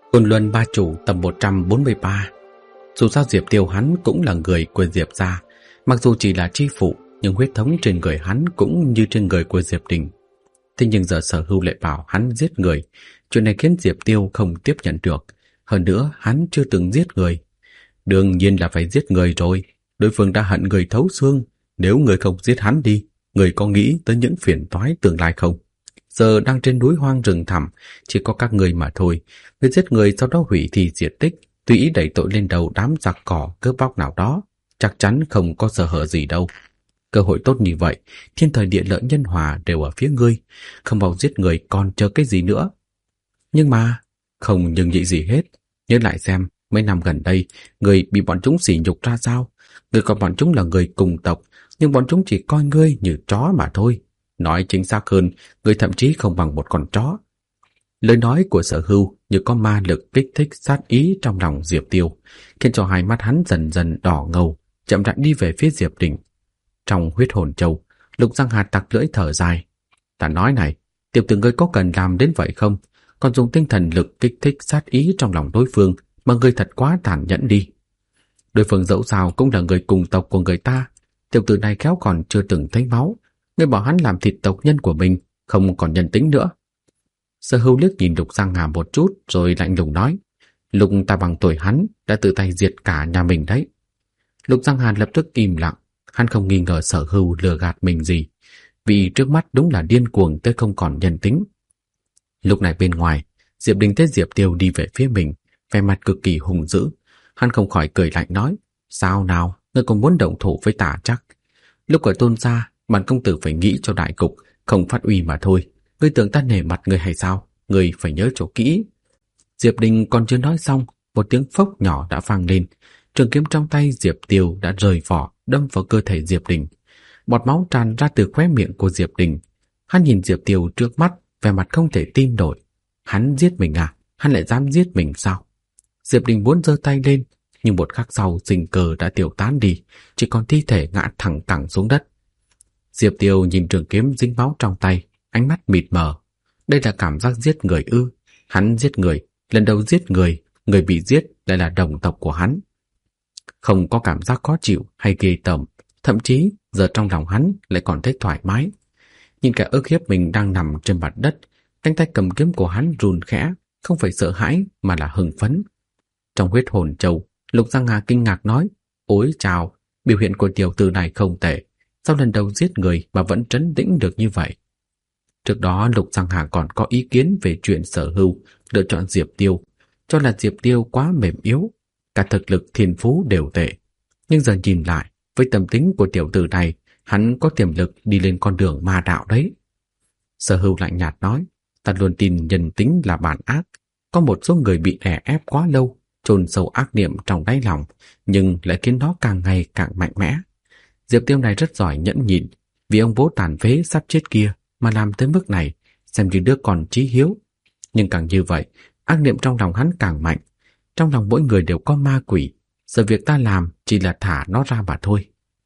Côn Luân Ba Chủ tập 143. Dù sao Diệp Tiêu hắn cũng là người của Diệp gia, mặc dù chỉ là chi phụ, nhưng huyết thống trên người hắn cũng như trên người của Diệp Đình. Thế nhưng giờ Sở Hưu lại bảo hắn giết người, chuyện này khiến Diệp Tiêu không tiếp nhận được. Hơn nữa hắn chưa từng giết người. Đương nhiên là phải giết người rồi, đối phương đã hận người thấu xương. Nếu người không giết hắn đi, người có nghĩ tới những phiền toái tương lai không? Giờ đang trên núi hoang rừng thẳm, chỉ có các người mà thôi. Người giết người sau đó hủy thi diệt tích, tùy ý đẩy tội lên đầu đám giặc cỏ cướp bóc nào đó, chắc chắn không có sơ hở gì đâu. Cơ hội tốt như vậy, thiên thời địa lợi nhân hòa đều ở phía ngươi, không bao giết người còn chờ cái gì nữa. Nhưng mà không nhưng nhị gì hết. Nhớ lại xem, mấy năm gần đây người bị bọn chúng sỉ nhục ra sao. Người còn bọn chúng là người cùng tộc, nhưng bọn chúng chỉ coi ngươi như chó mà thôi. Nói chính xác hơn, người thậm chí không bằng một con chó. Lời nói của Sở Hưu như có ma lực kích thích sát ý trong lòng Diệp Tiêu, khiến cho hai mắt hắn dần dần đỏ ngầu, chậm rãi đi về phía Diệp Đình. Trong huyết hồn châu, Lục Giang Hà tặc lưỡi thở dài. Ta nói này, tiểu tử ngươi có cần làm đến vậy không? Còn dùng tinh thần lực kích thích sát ý trong lòng đối phương, mà ngươi thật quá tàn nhẫn đi. Đối phương dẫu sao cũng là người cùng tộc của người ta, tiểu tử này khéo còn chưa từng thấy máu. Ngươi bảo hắn làm thịt tộc nhân của mình, không còn nhân tính nữa. Sở Hưu liếc nhìn Lục Giang Hà một chút rồi lạnh lùng nói, Lục ta bằng tuổi hắn đã tự tay diệt cả nhà mình đấy. Lục Giang Hà lập tức im lặng, hắn không nghi ngờ Sở Hưu lừa gạt mình gì, vì trước mắt đúng là điên cuồng tới không còn nhân tính. Lúc này bên ngoài, Diệp Đình thấy Diệp Tiêu đi về phía mình, vẻ mặt cực kỳ hung dữ. Hắn không khỏi cười lạnh nói, sao nào, ngươi còn muốn động thủ với ta chắc? Lúc ở Tôn gia, bản công tử phải nghĩ cho đại cục, không phát uy mà thôi. Ngươi tưởng ta nể mặt ngươi hay sao? Ngươi phải nhớ chỗ kỹ. Diệp Đình còn chưa nói xong, một tiếng phốc nhỏ đã vang lên. Trường kiếm trong tay Diệp Tiêu đã rời vỏ, đâm vào cơ thể Diệp Đình. Bọt máu tràn ra từ khóe miệng của Diệp Đình. Hắn nhìn Diệp Tiêu trước mắt, vẻ mặt không thể tin nổi. Hắn giết mình à? Hắn lại dám giết mình sao? Diệp Đình muốn giơ tay lên, nhưng một khắc sau sinh cơ đã tiêu tán đi, chỉ còn thi thể ngã thẳng cẳng xuống đất. Diệp Tiêu nhìn trường kiếm dính máu trong tay, ánh mắt mịt mờ. Đây là cảm giác giết người ư? Hắn giết người, lần đầu giết người, người bị giết lại là đồng tộc của hắn. Không có cảm giác khó chịu hay ghê tởm, thậm chí giờ trong lòng hắn lại còn thấy thoải mái. Nhìn kẻ ức hiếp mình đang nằm trên mặt đất, cánh tay cầm kiếm của hắn run khẽ, không phải sợ hãi mà là hưng phấn. Trong huyết hồn châu, Lục Giang Hà kinh ngạc nói, ôi chào, biểu hiện của tiểu tử này không tệ, sao lần đầu giết người mà vẫn trấn tĩnh được như vậy? Trước đó Lục Giang Hà còn có ý kiến về chuyện Sở Hưu lựa chọn Diệp Tiêu, cho là Diệp Tiêu quá mềm yếu, cả thực lực thiên phú đều tệ. Nhưng giờ nhìn lại, với tâm tính của tiểu tử này, hắn có tiềm lực đi lên con đường ma đạo đấy. Sở Hưu lạnh nhạt nói, ta luôn tin nhân tính là bản ác. Có một số người bị đè ép quá lâu, chôn sâu ác niệm trong đáy lòng, nhưng lại khiến nó càng ngày càng mạnh mẽ. Diệp Tiêu này rất giỏi nhẫn nhịn, vì ông bố tàn phế sắp chết kia mà làm tới mức này, xem như đứa con chí hiếu. Nhưng càng như vậy, ác niệm trong lòng hắn càng mạnh. Trong lòng mỗi người đều có ma quỷ, giờ việc ta làm chỉ là thả nó ra mà thôi.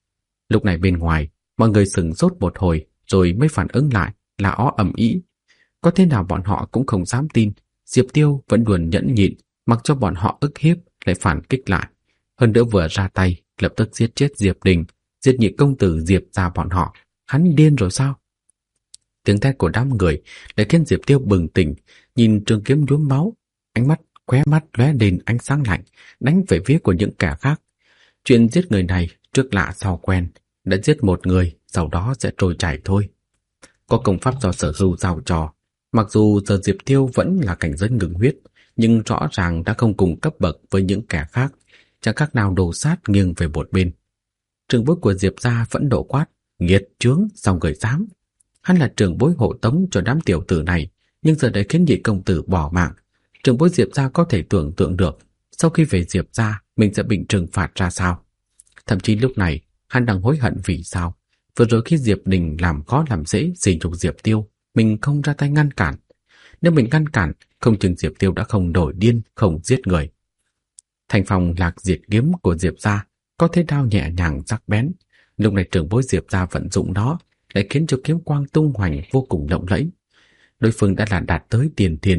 Lúc này bên ngoài, mọi người sửng sốt một hồi rồi mới phản ứng lại là ó ầm ĩ. Có thế nào bọn họ cũng không dám tin, Diệp Tiêu vẫn luôn nhẫn nhịn, mặc cho bọn họ ức hiếp lại phản kích lại. Hơn nữa vừa ra tay, lập tức giết chết Diệp Đình, giết nhị công tử Diệp gia bọn họ. Hắn điên rồi sao? Tiếng thét của đám người lại khiến Diệp Tiêu bừng tỉnh, nhìn trường kiếm nhuốm máu, ánh mắt khóe mắt lóe lên ánh sáng lạnh, đánh về phía của những kẻ khác. Chuyện giết người này trước lạ sau quen, đã giết một người, sau đó sẽ trôi chảy thôi. Có công pháp do Sở Hưu giao cho, mặc dù giờ Diệp Tiêu vẫn là cảnh giới ngừng huyết, nhưng rõ ràng đã không cùng cấp bậc với những kẻ khác, chẳng khác nào đồ sát nghiêng về một bên. Trưởng bối của Diệp gia phẫn nộ quát, nghiệt chướng, sao người dám? Hắn là trưởng bối hộ tống cho đám tiểu tử này, nhưng giờ đã khiến nhị công tử bỏ mạng. Trưởng bối Diệp gia có thể tưởng tượng được, sau khi về Diệp gia, mình sẽ bị trừng phạt ra sao. Thậm chí lúc này, hắn đang hối hận vì sao vừa rồi khi Diệp Đình làm khó làm dễ sỉ nhục Diệp Tiêu, mình không ra tay ngăn cản. Nếu mình ngăn cản, không chừng Diệp Tiêu đã không nổi điên, không giết người. Thành phòng lạc diệt kiếm của Diệp gia có thế đao nhẹ nhàng sắc bén. Lúc này trưởng bối Diệp gia vận dụng nó, lại khiến cho kiếm quang tung hoành vô cùng lộng lẫy. Đối phương đã là đạt tới tiền thiền,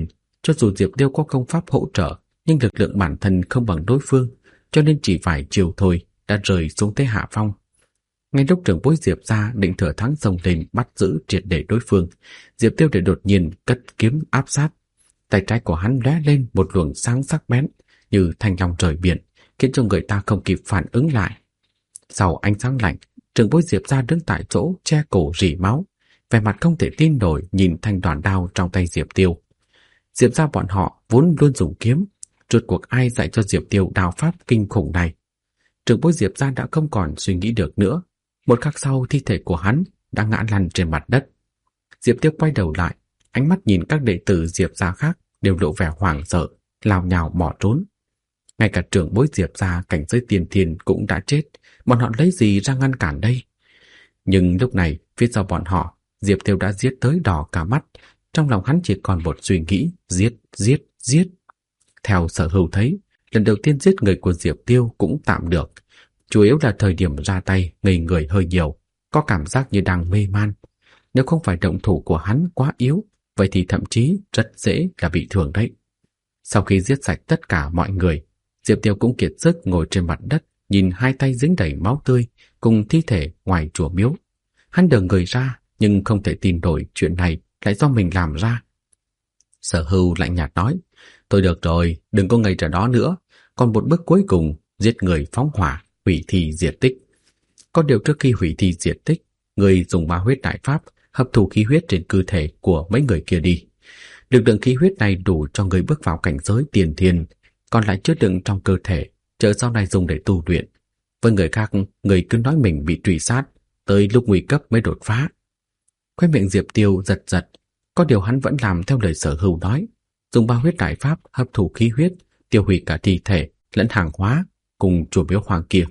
Cho dù Diệp Tiêu có công pháp hỗ trợ, nhưng lực lượng bản thân không bằng đối phương, cho nên chỉ vài chiều thôi đã rơi xuống thế hạ phong. Ngay lúc trưởng bối Diệp gia định thừa thắng xông lên bắt giữ triệt để đối phương, Diệp Tiêu để đột nhiên cất kiếm áp sát. Tay trái của hắn lóe lên một luồng sáng sắc bén như thanh long rời biển, khiến cho người ta không kịp phản ứng lại. Sau ánh sáng lạnh, trưởng bối Diệp gia đứng tại chỗ che cổ rỉ máu, vẻ mặt không thể tin nổi nhìn thanh đoàn đao trong tay Diệp Tiêu. Diệp gia bọn họ vốn luôn dùng kiếm, rốt cuộc ai dạy cho Diệp Tiêu đao pháp kinh khủng này? Trưởng bối Diệp gia đã không còn suy nghĩ được nữa. Một khắc sau, thi thể của hắn đã ngã lăn trên mặt đất. Diệp Tiêu quay đầu lại, ánh mắt nhìn các đệ tử Diệp gia khác đều lộ vẻ hoảng sợ, lao nhào bỏ trốn. Ngay cả trưởng bối Diệp gia cảnh giới tiên thiên cũng đã chết, bọn họ lấy gì ra ngăn cản đây? Nhưng lúc này, phía sau bọn họ, Diệp Tiêu đã giết tới đỏ cả mắt, trong lòng hắn chỉ còn một suy nghĩ: giết, giết, giết. Theo Sở Hưu thấy, lần đầu tiên giết người của Diệp Tiêu cũng tạm được, chủ yếu là thời điểm ra tay ngây người hơi nhiều, có cảm giác như đang mê man. Nếu không phải động thủ của hắn quá yếu, vậy thì thậm chí rất dễ là bị thương đấy. Sau khi giết sạch tất cả mọi người, Diệp Tiêu cũng kiệt sức ngồi trên mặt đất, nhìn hai tay dính đầy máu tươi cùng thi thể ngoài chùa miếu. Hắn đờ người ra, nhưng không thể tin nổi chuyện này lại do mình làm ra. Sở Hưu lạnh nhạt nói: "Thôi được rồi, đừng có ngây ra đó nữa, còn một bước cuối cùng, giết người phóng hỏa, hủy thi diệt tích. Có điều trước khi hủy thi diệt tích, người dùng ma huyết đại pháp hấp thụ khí huyết trên cơ thể của mấy người kia đi. Lực lượng khí huyết này đủ cho người bước vào cảnh giới tiền thiên, còn lại chứa đựng trong cơ thể, chờ sau này dùng để tu luyện. Với người khác, người cứ nói mình bị truy sát, tới lúc nguy cấp mới đột phá." Khóe miệng Diệp Tiêu giật giật, có điều hắn vẫn làm theo lời Sở Hưu nói, dùng ma huyết đại pháp hấp thụ khí huyết, tiêu hủy cả thi thể lẫn hàng hóa cùng chùa miếu hoang kia.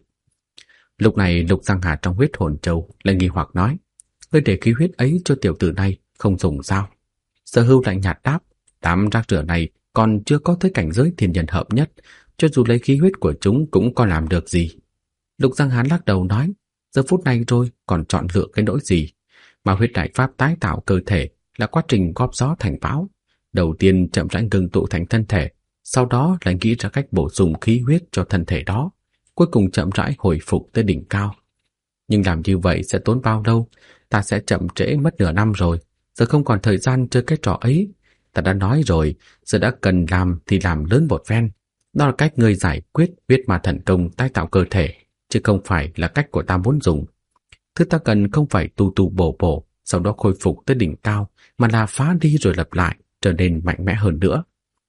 Lúc này Lục Giang Hà trong huyết hồn châu lại nghi hoặc nói: "Ngươi để khí huyết ấy cho tiểu tử này không dùng sao?" Sở Hưu lạnh nhạt đáp: "Đám rác rưởi này còn chưa có tới cảnh giới thiên nhân hợp nhất, cho dù lấy khí huyết của chúng cũng có làm được gì." Lục Giang Hà lắc đầu nói: "Giờ phút này rồi còn chọn lựa cái nỗi gì? Ma huyết đại pháp tái tạo cơ thể là quá trình góp gió thành bão. Đầu tiên chậm rãi ngưng tụ thành thân thể, sau đó lại nghĩ ra cách bổ sung khí huyết cho thân thể đó, cuối cùng chậm rãi hồi phục tới đỉnh cao. Nhưng làm như vậy sẽ tốn bao lâu? Ta sẽ chậm trễ mất nửa năm rồi, giờ không còn thời gian chơi cái trò ấy. Ta đã nói rồi, giờ đã cần làm thì làm lớn một phen. Đó là cách ngươi giải quyết huyết ma thần công tái tạo cơ thể, chứ không phải là cách của ta muốn dùng. Thứ ta cần không phải tu tu bổ bổ, sau đó khôi phục tới đỉnh cao, mà là phá đi rồi lập lại, trở nên mạnh mẽ hơn nữa."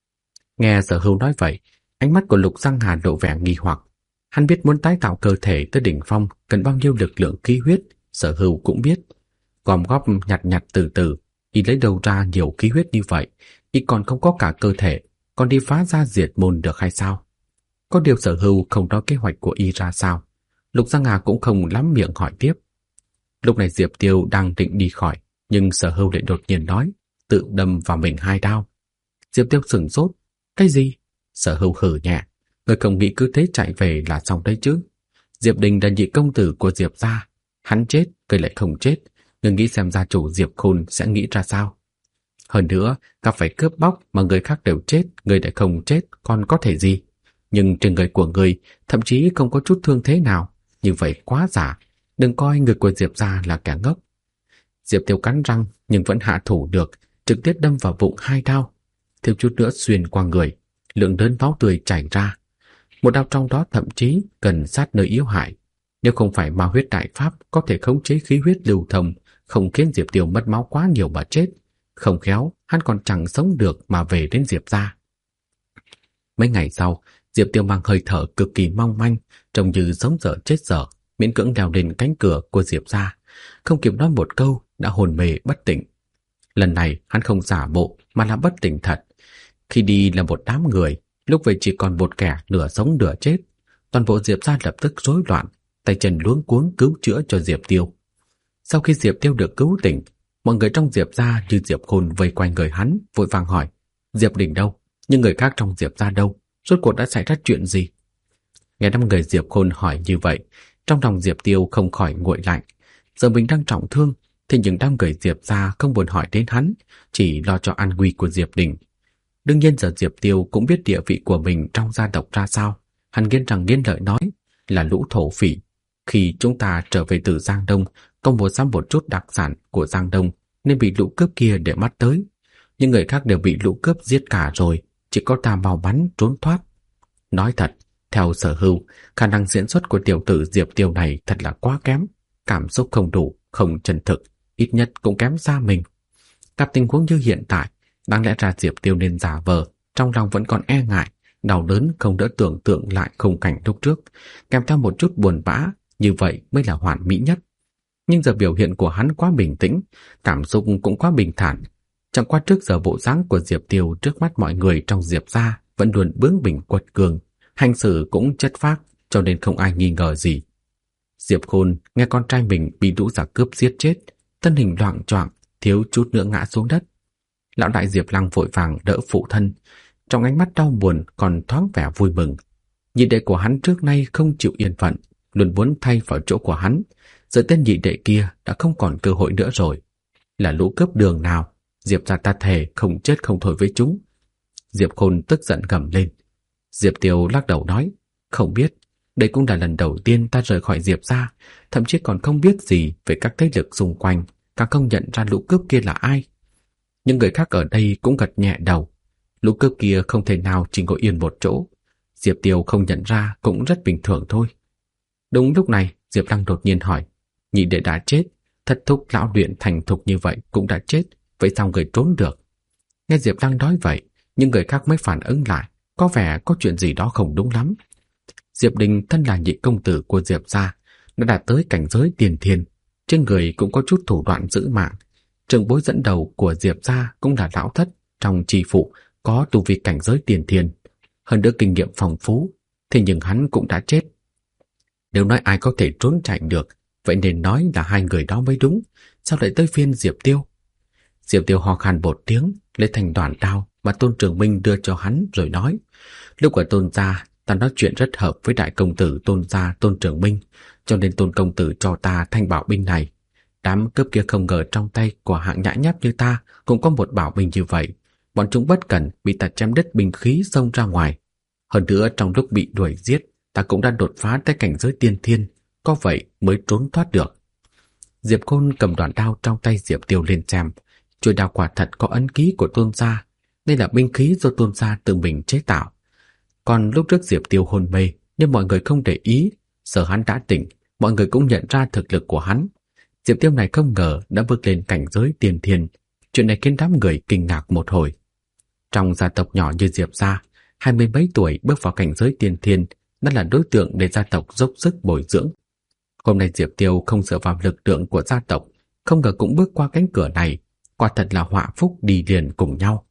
Nghe Sở Hưu nói vậy, ánh mắt của Lục Giang Hà lộ vẻ nghi hoặc. Hắn biết muốn tái tạo cơ thể tới đỉnh phong cần bao nhiêu lực lượng khí huyết, Sở Hưu cũng biết. Gom góp nhặt nhặt từ từ, y lấy đâu ra nhiều khí huyết như vậy, y còn không có cả cơ thể, còn đi phá ra diệt môn được hay sao? Có điều Sở Hưu không nói kế hoạch của y ra sao, Lục Giang Hà cũng không lắm miệng hỏi tiếp. Lúc này Diệp Tiêu đang định đi khỏi, nhưng Sở Hưu lại đột nhiên nói: "Tự đâm vào mình 2 đao." Diệp Tiêu sửng sốt: "Cái gì?" Sở Hưu hừ nhẹ: "Người không nghĩ cứ thế chạy về là xong đấy chứ? Diệp Đình là nhị công tử của Diệp gia, hắn chết, người lại không chết, người nghĩ xem gia chủ Diệp Khôn sẽ nghĩ ra sao? Hơn nữa, gặp phải cướp bóc mà người khác đều chết, người lại không chết, còn có thể gì? Nhưng trên người của người thậm chí không có chút thương thế nào, như vậy quá giả. Đừng coi người của Diệp gia là kẻ ngốc." Diệp Tiêu cắn răng nhưng vẫn hạ thủ được, trực tiếp đâm vào bụng 2 đao, thiếu chút nữa xuyên qua người, lượng lớn máu tươi chảy ra. Một đao trong đó thậm chí gần sát nơi yếu hại. Nếu không phải ma huyết đại pháp có thể khống chế khí huyết lưu thông, không khiến Diệp Tiêu mất máu quá nhiều mà chết, không khéo hắn còn chẳng sống được mà về đến Diệp gia. Mấy ngày sau, Diệp Tiêu mang hơi thở cực kỳ mong manh, trông như sống dở chết dở, miễn cưỡng leo lên cánh cửa của Diệp gia, không kịp nói một câu đã hồn mê bất tỉnh. Lần này hắn không giả bộ mà là bất tỉnh thật. Khi đi là một đám người, lúc về chỉ còn một kẻ nửa sống nửa chết. Toàn bộ Diệp gia lập tức rối loạn, tay chân luống cuống cứu chữa cho Diệp Tiêu. Sau khi Diệp Tiêu được cứu tỉnh, mọi người trong Diệp gia như Diệp Khôn vây quanh người hắn, vội vàng hỏi: "Diệp Đình đâu? Nhưng người khác trong Diệp gia đâu? Rốt cuộc đã xảy ra chuyện gì?" Nghe 5 người Diệp Khôn hỏi như vậy, trong lòng Diệp Tiêu không khỏi nguội lạnh. Giờ mình đang trọng thương, thì những 5 người Diệp gia không buồn hỏi đến hắn, chỉ lo cho an nguy của Diệp Đình. Đương nhiên giờ Diệp Tiêu cũng biết địa vị của mình trong gia tộc ra sao. Hắn nghiến răng nghiến lợi nói là lũ thổ phỉ. Khi chúng ta trở về từ Giang Đông, công mua sắm một chút đặc sản của Giang Đông nên bị lũ cướp kia để mắt tới. Nhưng người khác đều bị lũ cướp giết cả rồi, chỉ có ta mau mắn trốn thoát. Nói thật, theo Sở Hưu, khả năng diễn xuất của tiểu tử Diệp Tiêu này thật là quá kém. Cảm xúc không đủ, không chân thực, ít nhất cũng kém xa mình. Gặp tình huống như hiện tại, đáng lẽ ra Diệp Tiêu nên giả vờ, trong lòng vẫn còn e ngại, đau đớn không đỡ tưởng tượng lại khung cảnh lúc trước, kèm theo một chút buồn bã, như vậy mới là hoàn mỹ nhất. Nhưng giờ biểu hiện của hắn quá bình tĩnh, cảm xúc cũng quá bình thản. Chẳng qua trước giờ bộ dáng của Diệp Tiêu trước mắt mọi người trong Diệp gia vẫn luôn bướng bỉnh quật cường, hành xử cũng chất phác, cho nên không ai nghi ngờ gì. Diệp Khôn nghe con trai mình bị lũ giặc cướp giết chết, thân hình loạng choạng, thiếu chút nữa ngã xuống đất. Lão đại Diệp Lăng vội vàng đỡ phụ thân, trong ánh mắt đau buồn còn thoáng vẻ vui mừng. Nhị đệ của hắn trước nay không chịu yên phận, luôn muốn thay vào chỗ của hắn. Giờ tên nhị đệ kia đã không còn cơ hội nữa rồi. Là lũ cướp đường nào, Diệp gia ta thề không chết không thôi với chúng. Diệp Khôn tức giận gầm lên. Diệp Tiêu lắc đầu nói, không biết, đây cũng là lần đầu tiên ta rời khỏi Diệp gia, thậm chí còn không biết gì về các thế lực xung quanh, càng không nhận ra lũ cướp kia là ai. Nhưng người khác ở đây cũng gật nhẹ đầu. Lũ cướp kia không thể nào chỉ ngồi yên một chỗ. Diệp Tiêu không nhận ra cũng rất bình thường thôi. Đúng lúc này, Diệp Lăng đột nhiên hỏi, nhị đệ đã chết, thất thúc lão luyện thành thục như vậy cũng đã chết, vậy sao người trốn được? Nghe Diệp Lăng nói vậy, nhưng người khác mới phản ứng lại, có vẻ có chuyện gì đó không đúng lắm. Diệp Đình thân là nhị công tử của Diệp gia, đã đạt tới cảnh giới tiền thiên, trên người cũng có chút thủ đoạn giữ mạng. Trưởng bối dẫn đầu của Diệp gia cũng là lão thất trong tri phụ, có tu vi cảnh giới tiền thiên, hơn nữa kinh nghiệm phong phú, thế nhưng hắn cũng đã chết. Nếu nói ai có thể trốn chạy được, vậy nên nói là hai người đó mới đúng, sao lại tới phiên Diệp Tiêu? Diệp Tiêu ho khan một tiếng, lấy thành đoàn đao mà Tôn Trường Minh đưa cho hắn rồi nói, lúc ở Tôn gia, ta nói chuyện rất hợp với đại công tử Tôn gia Tôn Trường Minh, cho nên Tôn công tử cho ta thanh bảo binh này. Đám cướp kia không ngờ trong tay của hạng nhã nháp như ta cũng có một bảo binh như vậy. Bọn chúng bất cẩn bị ta chém đứt binh khí xông ra ngoài. Hơn nữa trong lúc bị đuổi giết, ta cũng đã đột phá tới cảnh giới tiên thiên, có vậy mới trốn thoát được. Diệp Khôn cầm đoạn đao trong tay Diệp Tiêu lên xem, chuôi đao quả thật có ấn ký của Tôn gia. Đây là binh khí do Tôn gia tự mình chế tạo. Còn lúc trước Diệp Tiêu hôn mê, nhưng mọi người không để ý, giờ hắn đã tỉnh, mọi người cũng nhận ra thực lực của hắn. Diệp Tiêu này không ngờ đã bước lên cảnh giới tiên thiên, chuyện này khiến đám người kinh ngạc một hồi. Trong gia tộc nhỏ như Diệp gia, 20 mấy tuổi bước vào cảnh giới tiên thiên đã là đối tượng để gia tộc dốc sức bồi dưỡng. Hôm nay Diệp Tiêu không dựa vào lực lượng của gia tộc, không ngờ cũng bước qua cánh cửa này, quả thật là họa phúc đi liền cùng nhau.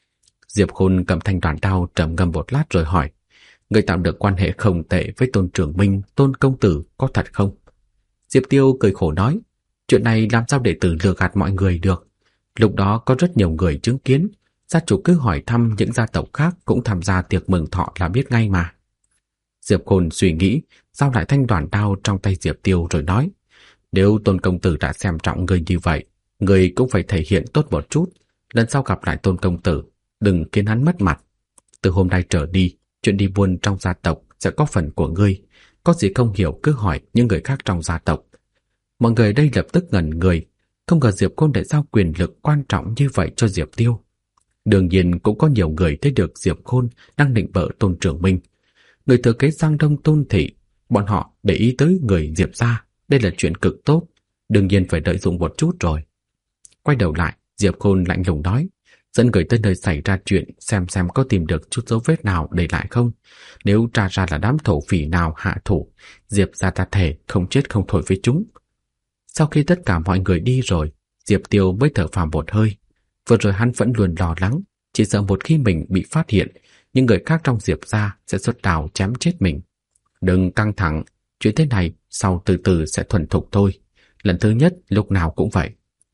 Diệp Khôn cầm thanh đoàn đao trầm ngâm một lát rồi hỏi, người tạo được quan hệ không tệ với Tôn Trường Minh, Tôn công tử có thật không? Diệp Tiêu cười khổ nói, chuyện này làm sao đệ tử lừa gạt mọi người được. Lúc đó có rất nhiều người chứng kiến, gia chủ cứ hỏi thăm những gia tộc khác cũng tham gia tiệc mừng thọ là biết ngay mà. Diệp Khôn suy nghĩ, giao lại thanh đoàn đao trong tay Diệp Tiêu rồi nói, nếu Tôn công tử đã xem trọng người như vậy, người cũng phải thể hiện tốt một chút, lần sau gặp lại Tôn công tử, đừng khiến hắn mất mặt. Từ hôm nay trở đi, chuyện đi buôn trong gia tộc sẽ có phần của ngươi, có gì không hiểu cứ hỏi những người khác trong gia tộc. Mọi người đây lập tức ngẩn người, không ngờ Diệp Khôn lại giao quyền lực quan trọng như vậy cho Diệp Tiêu. Đương nhiên cũng có nhiều người thấy được Diệp Khôn đang định bợ Tôn Trường Minh. Người thừa kế Giang Đông Tôn thị, bọn họ để ý tới người Diệp gia, đây là chuyện cực tốt, đương nhiên phải đợi dụng một chút rồi. Quay đầu lại, Diệp Khôn lạnh lùng nói, dẫn người tới nơi xảy ra chuyện xem có tìm được chút dấu vết nào để lại không. Nếu tra ra là đám thổ phỉ nào hạ thủ, Diệp gia ta thề không chết không thôi với chúng. Sau khi tất cả mọi người đi rồi, Diệp Tiêu mới thở phào một hơi. Vừa rồi hắn vẫn luôn lo lắng, chỉ sợ một khi mình bị phát hiện, những người khác trong Diệp gia sẽ xuất đao chém chết mình. Đừng căng thẳng, chuyện thế này sau từ từ sẽ thuần thục thôi. Lần thứ nhất lúc nào cũng vậy.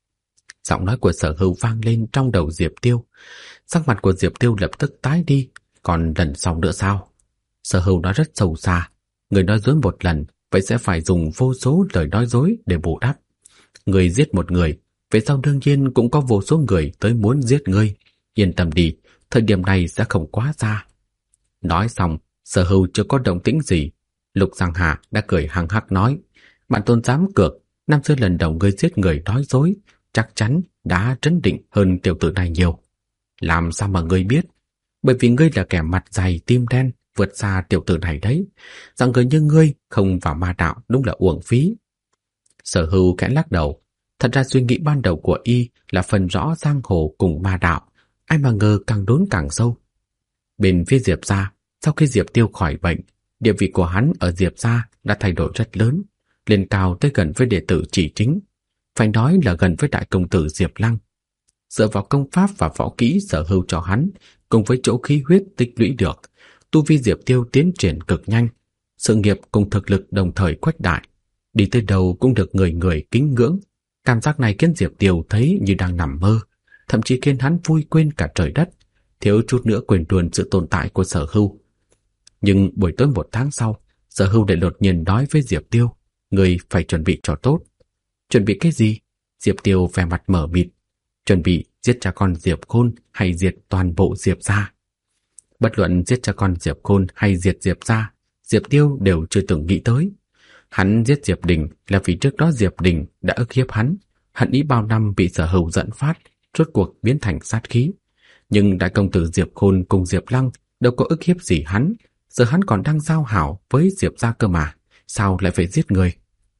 Giọng nói của Sở Hưu vang lên trong đầu Diệp Tiêu. Sắc mặt của Diệp Tiêu lập tức tái đi. Còn lần sau nữa sao? Sở Hưu nói rất sâu xa. Người nói dối một lần, vậy sẽ phải dùng vô số lời nói dối để bù đắp. Người giết một người, về sau đương nhiên cũng có vô số người tới muốn giết ngươi. Yên tâm đi, thời điểm này sẽ không quá xa. Nói xong, Sở Hưu chưa có động tĩnh gì. Lục Giang Hà đã cười hăng hắc nói, bản tôn dám cược, năm xưa lần đầu ngươi giết người nói dối, chắc chắn đã trấn định hơn tiểu tử này nhiều. Làm sao mà ngươi biết? Bởi vì ngươi là kẻ mặt dày tim đen, vượt xa tiểu tử này đấy. Rằng người như ngươi không vào ma đạo đúng là uổng phí. Sở Hưu khẽ lắc đầu. Thật ra suy nghĩ ban đầu của y là phần rõ giang hồ cùng ma đạo, ai mà ngờ càng đốn càng sâu. Bên phía Diệp gia, sau khi Diệp Tiêu khỏi bệnh, địa vị của hắn ở Diệp gia đã thay đổi rất lớn, lên cao tới gần với đệ tử Chỉ Chính, phải nói là gần với đại công tử Diệp Lăng. Dựa vào công pháp và võ kỹ Sở Hưu cho hắn, cùng với chỗ khí huyết tích lũy được, tu vi Diệp Tiêu tiến triển cực nhanh, sự nghiệp cùng thực lực đồng thời khuếch đại, đi tới đâu cũng được người người kính ngưỡng. Cảm giác này khiến Diệp Tiêu thấy như đang nằm mơ, thậm chí khiến hắn vui quên cả trời đất, thiếu chút nữa quên luôn sự tồn tại của Sở Hưu. Nhưng buổi tối một tháng sau, Sở Hưu lại đột nhiên nói với Diệp Tiêu, người phải chuẩn bị cho tốt. Chuẩn bị cái gì? Diệp Tiêu vẻ mặt mở mịt. Chuẩn bị giết cha con Diệp Khôn hay diệt toàn bộ Diệp gia. Bất luận giết cha con Diệp Khôn hay diệt Diệp gia, Diệp Tiêu đều chưa từng nghĩ tới. Hắn giết Diệp Đình là vì trước đó Diệp Đình đã ức hiếp hắn, hận ý bao năm bị Sở Hưu dẫn phát, rốt cuộc biến thành sát khí. Nhưng đại công tử Diệp Khôn cùng Diệp Lăng đâu có ức hiếp gì hắn, giờ hắn còn đang giao hảo với Diệp gia cơ mà, sao lại phải giết người?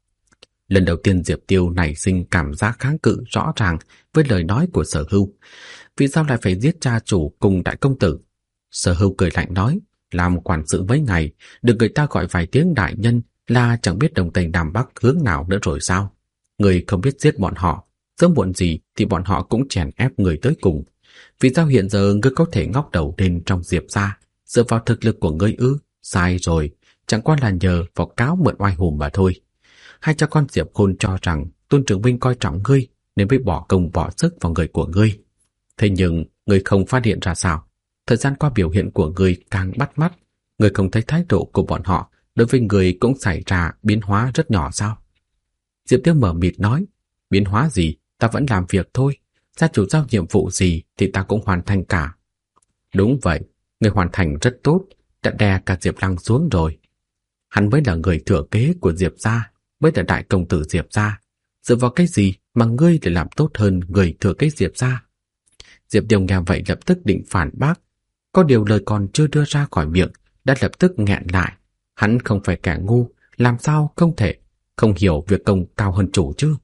Lần đầu tiên Diệp Tiêu nảy sinh cảm giác kháng cự rõ ràng với lời nói của Sở Hưu. Vì sao lại phải giết cha chủ cùng đại công tử? Sở Hưu cười lạnh nói, làm quản sự mấy ngày, được người ta gọi vài tiếng đại nhân là chẳng biết đông tây nam bắc hướng nào nữa rồi sao? Người không biết giết bọn họ, sớm muộn gì thì bọn họ cũng chèn ép người tới cùng. Vì sao hiện giờ ngươi có thể ngóc đầu lên trong Diệp gia, dựa vào thực lực của ngươi ư? Sai rồi, chẳng qua là nhờ vào cáo mượn oai hùng mà thôi. Hai cha con Diệp Khôn cho rằng Tôn Trưởng Minh coi trọng ngươi nên mới bỏ công bỏ sức vào người của ngươi. Thế nhưng ngươi không phát hiện ra sao? Thời gian qua biểu hiện của ngươi càng bắt mắt, ngươi không thấy thái độ của bọn họ đối với ngươi cũng xảy ra biến hóa rất nhỏ sao? Diệp Tiêu mở mịt nói, biến hóa gì? Ta vẫn làm việc thôi. Gia chủ giao nhiệm vụ gì thì ta cũng hoàn thành cả. Đúng vậy, ngươi hoàn thành rất tốt, đã đè cả Diệp Lăng xuống rồi. Hắn mới là người thừa kế của Diệp gia, mới là đại công tử Diệp gia. Dựa vào cái gì mà ngươi để làm tốt hơn người thừa kế Diệp gia? Diệp Tiêu nghe vậy lập tức định phản bác, có điều lời còn chưa đưa ra khỏi miệng đã lập tức nghẹn lại. Hắn không phải kẻ ngu, làm sao không thể không hiểu việc công cao hơn chủ chứ?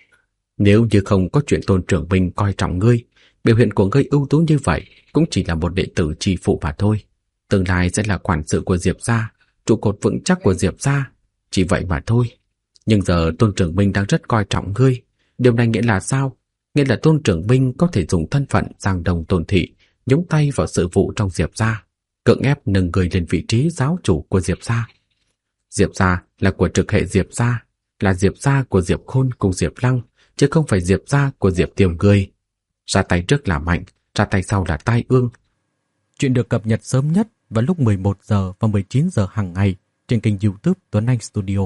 Nếu như không có chuyện Tôn Trưởng Minh coi trọng ngươi, biểu hiện của ngươi ưu tú như vậy cũng chỉ là một đệ tử chi phụ mà thôi. Tương lai sẽ là quản sự của Diệp gia, trụ cột vững chắc của Diệp gia, chỉ vậy mà thôi. Nhưng giờ Tôn Trưởng Minh đang rất coi trọng ngươi. Điều này nghĩa là sao? Nghĩa là Tôn Trưởng Minh có thể dùng thân phận Giang Đông Tôn thị nhúng tay vào sự vụ trong Diệp gia, cưỡng ép nâng người lên vị trí giáo chủ của Diệp gia. Diệp gia là của trực hệ Diệp gia, là Diệp gia của Diệp Khôn cùng Diệp Lăng, chứ không phải Diệp gia của Diệp Tiêu ngươi. Ra tay trước là mạnh, ra tay sau là tai ương. Chuyện được cập nhật sớm nhất vào lúc 11 giờ và 19 giờ hàng ngày trên kênh YouTube Tuấn Anh Studio.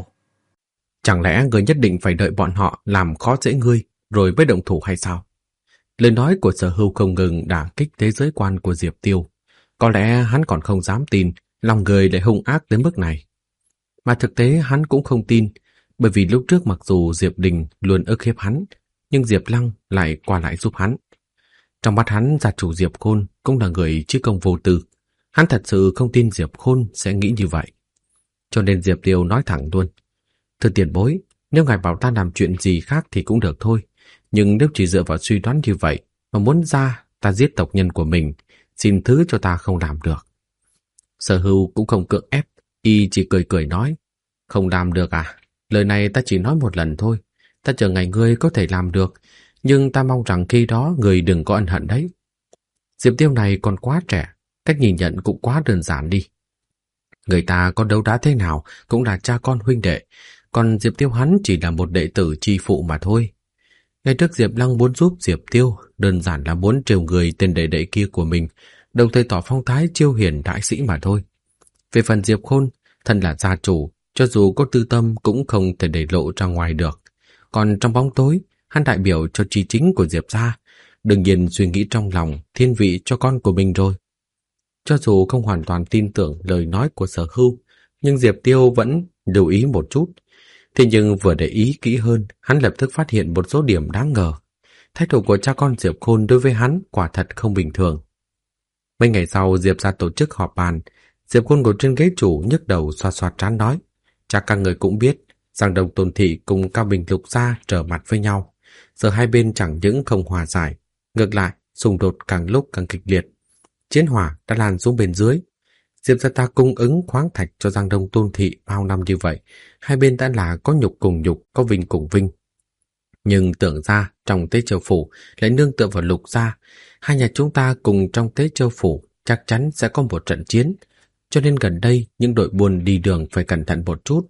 Chẳng lẽ ngươi nhất định phải đợi bọn họ làm khó dễ ngươi rồi mới động thủ hay sao? Lời nói của Sở Hưu không ngừng đả kích thế giới quan của Diệp Tiêu. Có lẽ hắn còn không dám tin lòng người lại hung ác đến mức này. Mà thực tế hắn cũng không tin, bởi vì lúc trước mặc dù Diệp Đình luôn ức hiếp hắn, nhưng Diệp Lăng lại qua lại giúp hắn. Trong mắt hắn, gia chủ Diệp Khôn cũng là người chí công vô tư. Hắn thật sự không tin Diệp Khôn sẽ nghĩ như vậy. Cho nên Diệp Tiêu nói thẳng luôn, thưa tiền bối, nếu ngài bảo ta làm chuyện gì khác thì cũng được thôi, nhưng nếu chỉ dựa vào suy đoán như vậy mà muốn ra ta giết tộc nhân của mình, xin thứ cho ta không làm được. Sở Hưu cũng không cưỡng ép, y chỉ cười cười nói, không làm được à? Lời này ta chỉ nói một lần thôi, ta chờ ngày ngươi có thể làm được, nhưng ta mong rằng khi đó người đừng có ân hận đấy. Diệp Tiêu này còn quá trẻ, cách nhìn nhận cũng quá đơn giản đi. Người ta có đấu đá thế nào cũng là cha con huynh đệ, còn Diệp Tiêu hắn chỉ là một đệ tử chi phụ mà thôi. Ngày trước Diệp Lăng muốn giúp Diệp Tiêu, đơn giản là muốn trêu người tên đệ đệ kia của mình, đồng thời tỏ phong thái chiêu hiền đại sĩ mà thôi. Về phần Diệp Khôn, thân là gia chủ, cho dù có tư tâm cũng không thể để lộ ra ngoài được. Còn trong bóng tối, hắn đại biểu cho chi chính của Diệp gia, đương nhiên suy nghĩ trong lòng thiên vị cho con của mình rồi. Cho dù không hoàn toàn tin tưởng lời nói của Sở Hưu, nhưng Diệp Tiêu vẫn lưu ý một chút. Thế nhưng vừa để ý kỹ hơn, hắn lập tức phát hiện một số điểm đáng ngờ. Thái độ của cha con Diệp Khôn đối với hắn quả thật không bình thường. Mấy ngày sau, Diệp gia tổ chức họp bàn. Diệp Khôn ngồi trên ghế chủ nhức đầu xoa xoa trán nói: chắc các người cũng biết, Giang Đông Tôn Thị cùng Cao Bình Lục gia trở mặt với nhau. Giờ hai bên chẳng những không hòa giải, ngược lại xung đột càng lúc càng kịch liệt. Chiến hỏa đã lan xuống bên dưới. Diệp gia ta cung ứng khoáng thạch cho Giang Đông Tôn Thị bao năm như vậy, hai bên đã là có nhục cùng nhục, có vinh cùng vinh. Nhưng tưởng ra trong Tế Châu Phủ lại nương tựa vào Lục gia, hai nhà chúng ta cùng trong Tế Châu Phủ chắc chắn sẽ có một trận chiến, cho nên gần đây những đội buôn đi đường phải cẩn thận một chút.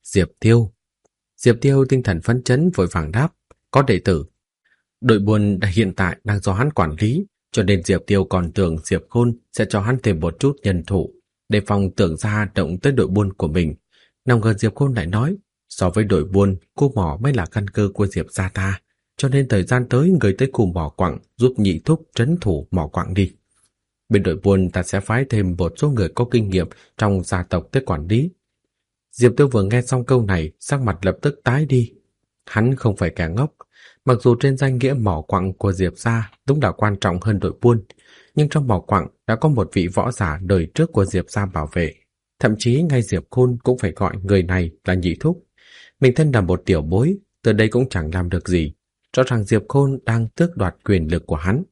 Diệp Tiêu tinh thần phấn chấn vội vàng đáp: có đệ tử. Đội buôn hiện tại đang do hắn quản lý, cho nên Diệp Tiêu còn tưởng Diệp Khôn sẽ cho hắn thêm một chút nhân thủ, để phòng tưởng ra động tới đội buôn của mình. Nào ngờ Diệp Khôn lại nói, so với đội buôn, khu mỏ mới là căn cơ của Diệp gia ta, cho nên thời gian tới người tới khu mỏ quặng giúp nhị thúc trấn thủ mỏ quặng đi. Bên đội buôn ta sẽ phái thêm một số người có kinh nghiệm trong gia tộc tới quản lý. Diệp Tiêu vừa nghe xong câu này, sắc mặt lập tức tái đi. Hắn không phải kẻ ngốc, mặc dù trên danh nghĩa mỏ quặng của Diệp gia đúng là quan trọng hơn đội buôn, nhưng trong mỏ quặng đã có một vị võ giả đời trước của Diệp gia bảo vệ. Thậm chí ngay Diệp Khôn cũng phải gọi người này là nhị thúc. Mình thân là một tiểu bối, từ đây cũng chẳng làm được gì. Rõ ràng Diệp Khôn đang tước đoạt quyền lực của hắn.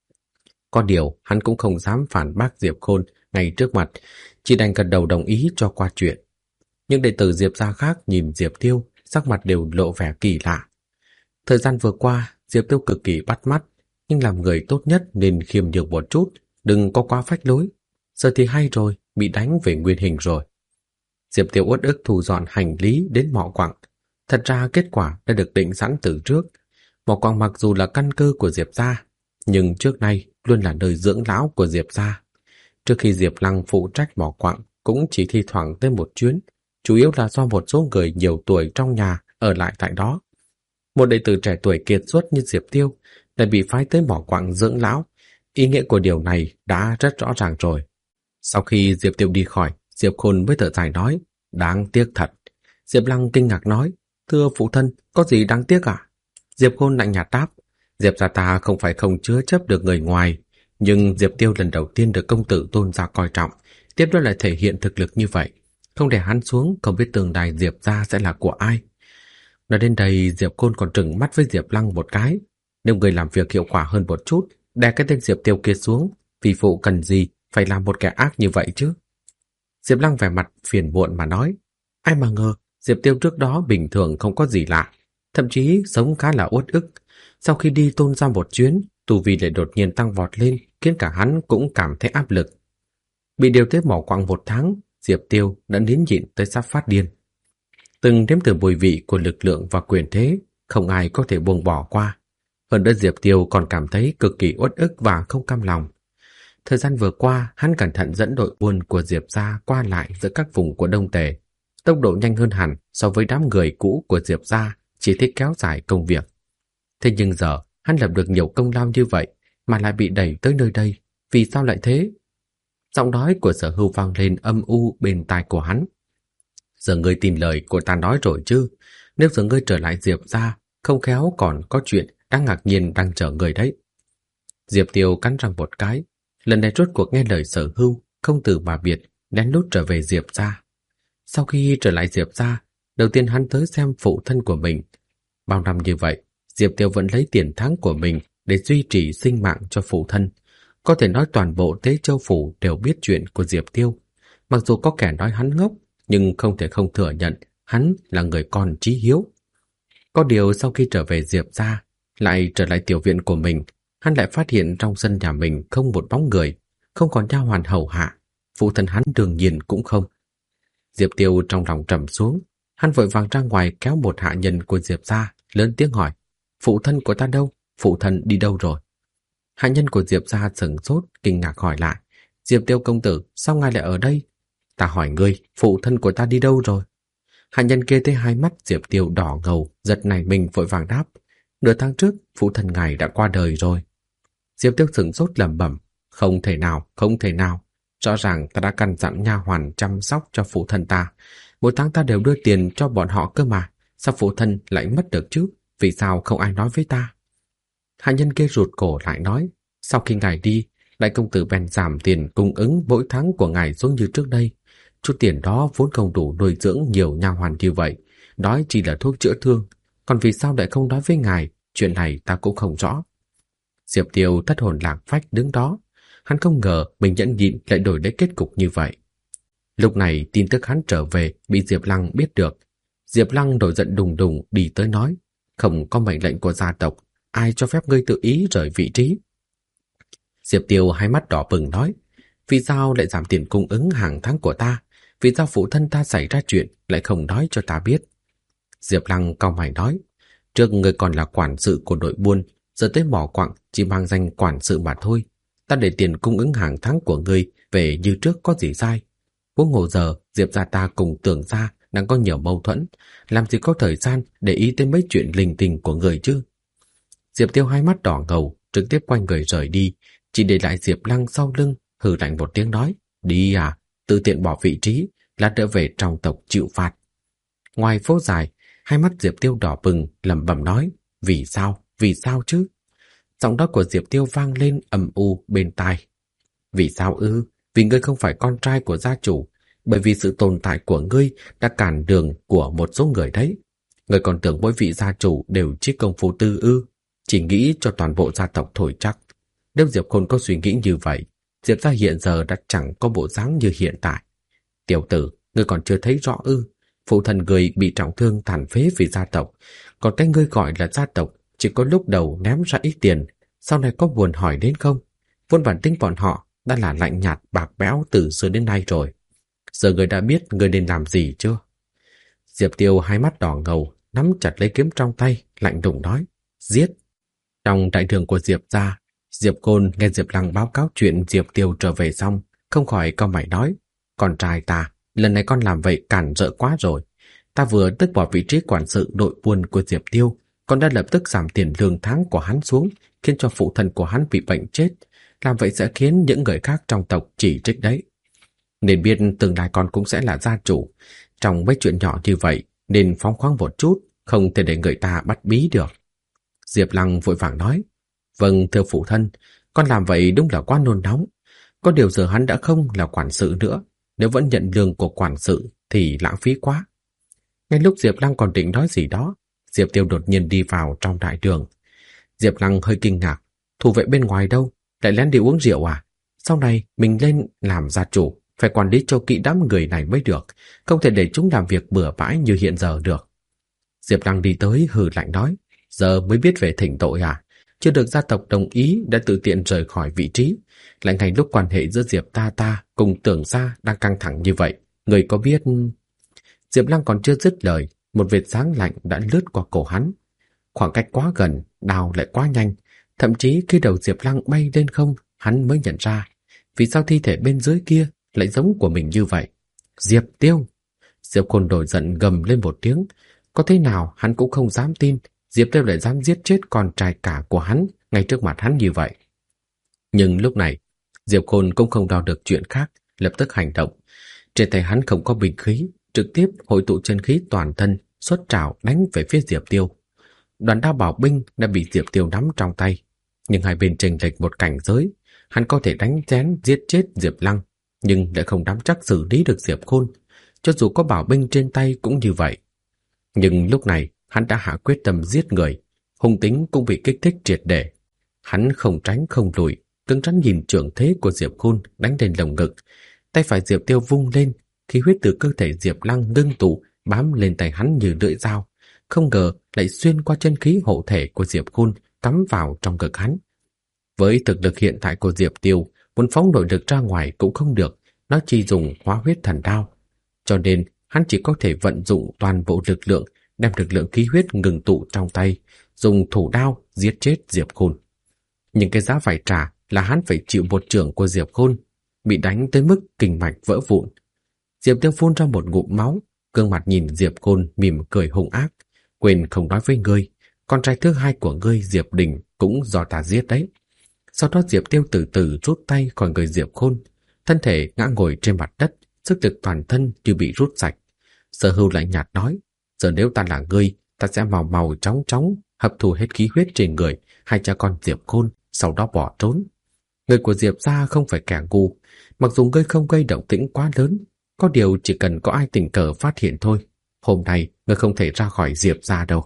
Có điều hắn cũng không dám phản bác Diệp Khôn ngay trước mặt, chỉ đành gật đầu đồng ý cho qua chuyện. Những đệ tử Diệp gia khác nhìn Diệp Tiêu, sắc mặt đều lộ vẻ kỳ lạ. Thời gian vừa qua, Diệp Tiêu cực kỳ bắt mắt, nhưng làm người tốt nhất nên khiêm nhường một chút, đừng có quá phách lối. Giờ thì hay rồi, bị đánh về nguyên hình rồi. Diệp Tiêu uất ức thu dọn hành lý đến mỏ quặng. Thật ra kết quả đã được định sẵn từ trước. Mỏ quặng mặc dù là căn cơ của Diệp gia, nhưng trước nay luôn là nơi dưỡng lão của Diệp gia. Trước khi Diệp Lăng phụ trách mỏ quặng cũng chỉ thi thoảng tới một chuyến, chủ yếu là do một số người nhiều tuổi trong nhà ở lại tại đó. Một đệ tử trẻ tuổi kiệt xuất như Diệp Tiêu lại bị phái tới mỏ quặng dưỡng lão, ý nghĩa của điều này đã rất rõ ràng rồi. Sau khi Diệp Tiêu đi khỏi, Diệp Khôn mới thở dài nói, đáng tiếc thật. Diệp Lăng kinh ngạc nói, thưa phụ thân, có gì đáng tiếc à? Diệp Khôn lạnh nhạt đáp, Diệp gia ta không phải không chứa chấp được người ngoài, nhưng Diệp Tiêu lần đầu tiên được công tử Tôn gia coi trọng, tiếp đó lại thể hiện thực lực như vậy. Không để hắn xuống, không biết tương lai Diệp gia sẽ là của ai. Nói đến đây, Diệp Khôn còn trừng mắt với Diệp Lăng một cái. Nếu người làm việc hiệu quả hơn một chút, đè cái tên Diệp Tiêu kia xuống, vì phụ cần gì phải làm một kẻ ác như vậy chứ? Diệp Lăng vẻ mặt phiền muộn mà nói, ai mà ngờ Diệp Tiêu trước đó bình thường không có gì lạ, thậm chí sống khá là uất ức. Sau khi đi Tôn gia một chuyến, tu vi lại đột nhiên tăng vọt lên, khiến cả hắn cũng cảm thấy áp lực. Bị điều tới mỏ quặng 1 tháng, Diệp Tiêu đã nín nhịn tới sắp phát điên. Từng nếm thử mùi vị của lực lượng và quyền thế, không ai có thể buông bỏ qua. Hơn nữa Diệp Tiêu còn cảm thấy cực kỳ uất ức và không cam lòng. Thời gian vừa qua, hắn cẩn thận dẫn đội buôn của Diệp gia qua lại giữa các vùng của Đông Tề. Tốc độ nhanh hơn hẳn so với đám người cũ của Diệp gia chỉ thích kéo dài công việc. Thế nhưng giờ, hắn lập được nhiều công lao như vậy mà lại bị đẩy tới nơi đây. Vì sao lại thế? Giọng nói của Sở Hưu vang lên âm u bên tai của hắn. Giờ ngươi tin lời của ta nói rồi chứ? Nếu giờ ngươi trở lại Diệp gia, không khéo còn có chuyện đáng ngạc nhiên đang chờ người đấy. Diệp Tiêu cắn răng một cái, lần này rốt cuộc nghe lời Sở Hưu, không từ mà biệt, lén lút trở về Diệp gia. Sau khi trở lại Diệp gia, đầu tiên hắn tới xem phụ thân của mình. Bao năm như vậy, Diệp Tiêu vẫn lấy tiền tháng của mình để duy trì sinh mạng cho phụ thân. Có thể nói toàn bộ Tế Châu Phủ đều biết chuyện của Diệp Tiêu. Mặc dù có kẻ nói hắn ngốc, nhưng không thể không thừa nhận hắn là người con chí hiếu. Có điều sau khi trở về Diệp gia, lại trở lại tiểu viện của mình, hắn lại phát hiện trong sân nhà mình không một bóng người, không còn nha hoàn hầu hạ, phụ thân hắn đương nhiên cũng không. Diệp Tiêu trong lòng trầm xuống, hắn vội vàng ra ngoài kéo một hạ nhân của Diệp gia, lớn tiếng hỏi, phụ thân của ta đâu? Phụ thân đi đâu rồi? Hạ nhân của Diệp gia sửng sốt, kinh ngạc hỏi lại, Diệp Tiêu công tử, sao ngài lại ở đây? Ta hỏi ngươi, phụ thân của ta đi đâu rồi? Hạ nhân kia thấy hai mắt Diệp Tiêu đỏ ngầu, giật nảy mình vội vàng đáp, nửa tháng trước phụ thân ngài đã qua đời rồi. Diệp Tiêu sửng sốt lẩm bẩm, không thể nào, không thể nào. Rõ ràng ta đã căn dặn nha hoàn chăm sóc cho phụ thân ta. Mỗi tháng ta đều đưa tiền cho bọn họ cơ mà. Sao phụ thân lại mất được chứ? Vì sao không ai nói với ta? Hạ nhân kia rụt cổ lại nói, sau khi ngài đi, đại công tử bèn giảm tiền cung ứng mỗi tháng của ngài xuống như trước đây. Chút tiền đó vốn không đủ nuôi dưỡng nhiều nha hoàn như vậy. Đó chỉ là thuốc chữa thương. Còn vì sao lại không nói với ngài? Chuyện này ta cũng không rõ. Diệp Tiêu thất hồn lạc phách đứng đó. Hắn không ngờ mình nhẫn nhịn lại đổi lấy kết cục như vậy. Lúc này tin tức hắn trở về bị Diệp Lăng biết được. Diệp Lăng nổi giận đùng đùng đi tới nói, không có mệnh lệnh của gia tộc, ai cho phép ngươi tự ý rời vị trí? Diệp Tiêu hai mắt đỏ bừng nói, vì sao lại giảm tiền cung ứng hàng tháng của ta? Vì sao phụ thân ta xảy ra chuyện lại không nói cho ta biết? Diệp Lăng cau mày nói, trước ngươi còn là quản sự của đội buôn, giờ tới mỏ quặng chỉ mang danh quản sự mà thôi. Ta để tiền cung ứng hàng tháng của ngươi về như trước có gì sai? Huống hồ giờ Diệp gia ta cùng Tưởng gia đang có nhiều mâu thuẫn, làm gì có thời gian để ý tới mấy chuyện linh tinh của người chứ? Diệp Tiêu hai mắt đỏ ngầu, trực tiếp quay người rời đi, chỉ để lại Diệp Lăng sau lưng, hừ lạnh một tiếng nói, đi à, tự tiện bỏ vị trí, lát nữa về trong tộc chịu phạt. Ngoài phố dài, hai mắt Diệp Tiêu đỏ bừng, lẩm bẩm nói, vì sao chứ? Giọng nói của Diệp Tiêu vang lên ầm u bên tai. Vì sao ư? Vì ngươi không phải con trai của gia chủ, bởi vì sự tồn tại của ngươi đã cản đường của một số người đấy. Ngươi còn tưởng mỗi vị gia chủ đều chỉ công phu tư ư? Chỉ nghĩ cho toàn bộ gia tộc thôi chắc. Nếu Diệp Khôn có suy nghĩ như vậy, Diệp gia hiện giờ đã chẳng có bộ dáng như hiện tại. Tiểu tử, ngươi còn chưa thấy rõ ư? Phụ thân ngươi bị trọng thương tàn phế vì gia tộc, còn cái ngươi gọi là gia tộc chỉ có lúc đầu ném ra ít tiền, sau này có buồn hỏi đến không? Vốn bản tính bọn họ đã là lạnh nhạt bạc bẽo từ xưa đến nay rồi. Giờ ngươi đã biết ngươi nên làm gì chưa? Diệp Tiêu hai mắt đỏ ngầu, nắm chặt lấy kiếm trong tay, lạnh lùng nói, giết. Trong đại đường của Diệp gia, Diệp Côn nghe Diệp Lăng báo cáo chuyện Diệp Tiêu trở về xong, không khỏi cau mày nói, con trai ta, lần này con làm vậy cản rỡ quá rồi. Ta vừa tước bỏ vị trí quản sự đội buôn của Diệp Tiêu, con đã lập tức giảm tiền lương tháng của hắn xuống, khiến cho phụ thân của hắn bị bệnh chết. Làm vậy sẽ khiến những người khác trong tộc chỉ trích đấy. Nên biết tương lai con cũng sẽ là gia chủ. Trong mấy chuyện nhỏ như vậy, nên phóng khoáng một chút, không thể để người ta bắt bí được. Diệp Lăng vội vàng nói, vâng thưa phụ thân, con làm vậy đúng là quá nôn nóng. Có điều giờ hắn đã không là quản sự nữa, nếu vẫn nhận lương của quản sự thì lãng phí quá. Ngay lúc Diệp Lăng còn định nói gì đó, Diệp Tiêu đột nhiên đi vào trong đại đường. Diệp Lăng hơi kinh ngạc, thủ vệ bên ngoài đâu, lại lén đi uống rượu à? Sau này mình lên làm gia chủ, phải quản lý cho kỹ đám người này mới được, không thể để chúng làm việc bừa bãi như hiện giờ được. Diệp Lăng đi tới hừ lạnh nói, giờ mới biết về thỉnh tội à? Chưa được gia tộc đồng ý đã tự tiện rời khỏi vị trí, lại ngay lúc quan hệ giữa Diệp ta cùng Tưởng gia đang căng thẳng như vậy, người có biết? Diệp Lăng còn chưa dứt lời, một vệt sáng lạnh đã lướt qua cổ hắn. Khoảng cách quá gần, đao lại quá nhanh, thậm chí khi đầu Diệp Lăng bay lên không, hắn mới nhận ra, vì sao thi thể bên dưới kia lại giống của mình như vậy. Diệp Tiêu! Diệp Khôn nổi giận gầm lên một tiếng, có thế nào hắn cũng không dám tin Diệp Tiêu lại dám giết chết con trai cả của hắn ngay trước mặt hắn như vậy. Nhưng lúc này, Diệp Khôn cũng không đo được chuyện khác, lập tức hành động. Trên tay hắn không có binh khí, trực tiếp hội tụ chân khí toàn thân, xuất trảo đánh về phía Diệp Tiêu. Đoàn đao bảo binh đã bị Diệp Tiêu nắm trong tay, nhưng hai bên chênh lệch một cảnh giới, hắn có thể đánh chén giết chết Diệp Lăng, nhưng lại không nắm chắc xử lý được Diệp Khôn. Cho dù có bảo binh trên tay cũng như vậy. Nhưng lúc này, hắn đã hạ quyết tâm giết người, hung tính cũng bị kích thích triệt để. Hắn không tránh không lùi, cứng rắn nhìn chưởng thế của Diệp Khôn đánh lên lồng ngực. Tay phải Diệp Tiêu vung lên, khí huyết từ cơ thể Diệp Lăng ngưng tụ bám lên tay hắn như lưỡi dao, không ngờ lại xuyên qua chân khí hộ thể của Diệp Khôn cắm vào trong ngực hắn. Với thực lực hiện tại của Diệp Tiêu, muốn phóng nội lực ra ngoài cũng không được, nó chỉ dùng hóa huyết thần đao. Cho nên hắn chỉ có thể vận dụng toàn bộ lực lượng, đem lực lượng khí huyết ngừng tụ trong tay, dùng thủ đao giết chết Diệp Khôn. Nhưng cái giá phải trả là hắn phải chịu một chưởng của Diệp Khôn, bị đánh tới mức kinh mạch vỡ vụn. Diệp Tiêu phun ra một ngụm máu, gương mặt nhìn Diệp Khôn mỉm cười hung ác, quên không nói với ngươi, con trai thứ hai của ngươi Diệp Đình cũng do ta giết đấy. Sau đó Diệp Tiêu từ từ rút tay khỏi người Diệp Khôn, thân thể ngã ngồi trên mặt đất, sức lực toàn thân như bị rút sạch. Sở Hưu lạnh nhạt nói, giờ nếu ta là ngươi, ta sẽ mau mau chóng chóng hấp thu hết khí huyết trên người hai cha con Diệp Khôn, sau đó bỏ trốn. Người của Diệp gia không phải kẻ ngu, mặc dù ngươi không gây động tĩnh quá lớn, có điều chỉ cần có ai tình cờ phát hiện thôi. Hôm nay ngươi không thể ra khỏi Diệp gia đâu.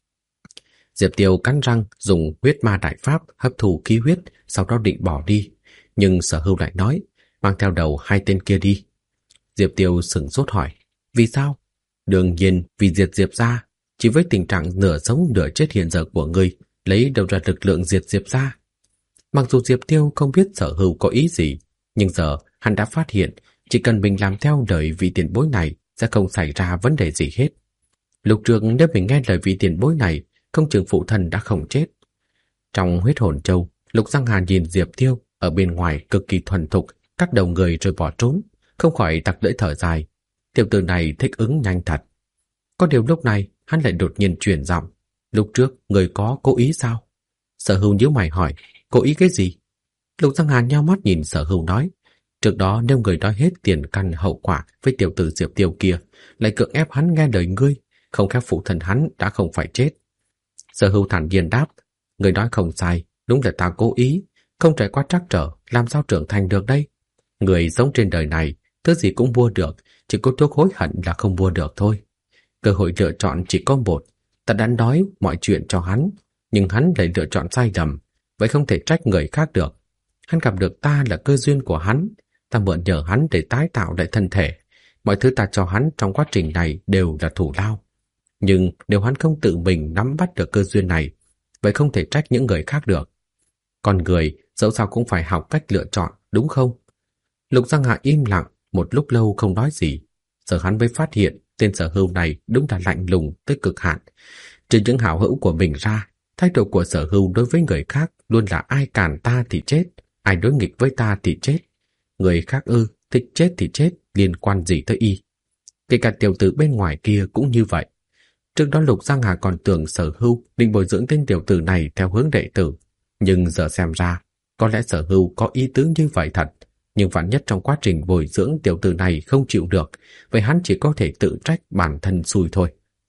Diệp Tiêu cắn răng dùng huyết ma đại pháp hấp thu khí huyết, sau đó định bỏ đi, nhưng Sở Hưu lại nói, mang theo đầu hai tên kia đi. Diệp Tiêu sửng sốt hỏi, vì sao? Đương nhiên vì diệt Diệp gia. Chỉ với tình trạng nửa sống nửa chết hiện giờ của ngươi, lấy đâu ra lực lượng diệt Diệp gia? Mặc dù Diệp Tiêu không biết Sở Hưu có ý gì, nhưng giờ hắn đã phát hiện chỉ cần mình làm theo lời vị tiền bối này sẽ không xảy ra vấn đề gì hết. Lúc trước nếu mình nghe lời vị tiền bối này, không chừng phụ thân đã không chết. Trong huyết hồn châu, Lục Giang Hà nhìn Diệp Tiêu ở bên ngoài cực kỳ thuần thục, cắt đầu người rồi bỏ trốn, không khỏi tặc lưỡi thở dài. Tiểu tử này thích ứng nhanh thật. Có điều lúc này hắn lại đột nhiên chuyển giọng, lúc trước người có cố ý sao? Sở Hưu nhíu mày hỏi, cố ý cái gì? Lục Giang Hà nhao mắt nhìn Sở Hưu nói, trước đó nếu người nói hết tiền căn hậu quả với tiểu tử Diệp Tiêu kia, lại cưỡng ép hắn nghe lời ngươi, không khéo phụ thân hắn đã không phải chết. Sở Hưu thản nhiên đáp, người nói không sai, đúng là ta cố ý, không trải qua trắc trở, làm sao trưởng thành được đây? Người sống trên đời này, thứ gì cũng mua được, chỉ có thuốc hối hận là không mua được thôi. Cơ hội lựa chọn chỉ có một, ta đã nói mọi chuyện cho hắn, nhưng hắn lại lựa chọn sai lầm, vậy không thể trách người khác được. Hắn gặp được ta là cơ duyên của hắn, ta mượn nhờ hắn để tái tạo lại thân thể. Mọi thứ ta cho hắn trong quá trình này đều là thù lao. Nhưng nếu hắn không tự mình nắm bắt được cơ duyên này, vậy không thể trách những người khác được. Con người dẫu sao cũng phải học cách lựa chọn, đúng không? Lục Giang Hạ im lặng một lúc lâu không nói gì. Giờ hắn mới phát hiện tên Sở Hưu này đúng là lạnh lùng tới cực hạn. Trừ những hảo hữu của mình ra, thái độ của Sở Hưu đối với người khác luôn là ai cản ta thì chết, ai đối nghịch với ta thì chết. Người khác thích chết thì chết, liên quan gì tới y? Kể cả tiểu tử bên ngoài kia cũng như vậy. Trước đó Lục Giang Hà còn tưởng Sở Hưu định bồi dưỡng tên tiểu tử này theo hướng đệ tử, nhưng giờ xem ra, có lẽ Sở Hưu có ý tứ như vậy thật. Nhưng vạn nhất trong quá trình bồi dưỡng tiểu tử này không chịu được, vậy hắn chỉ có thể tự trách bản thân xui thôi.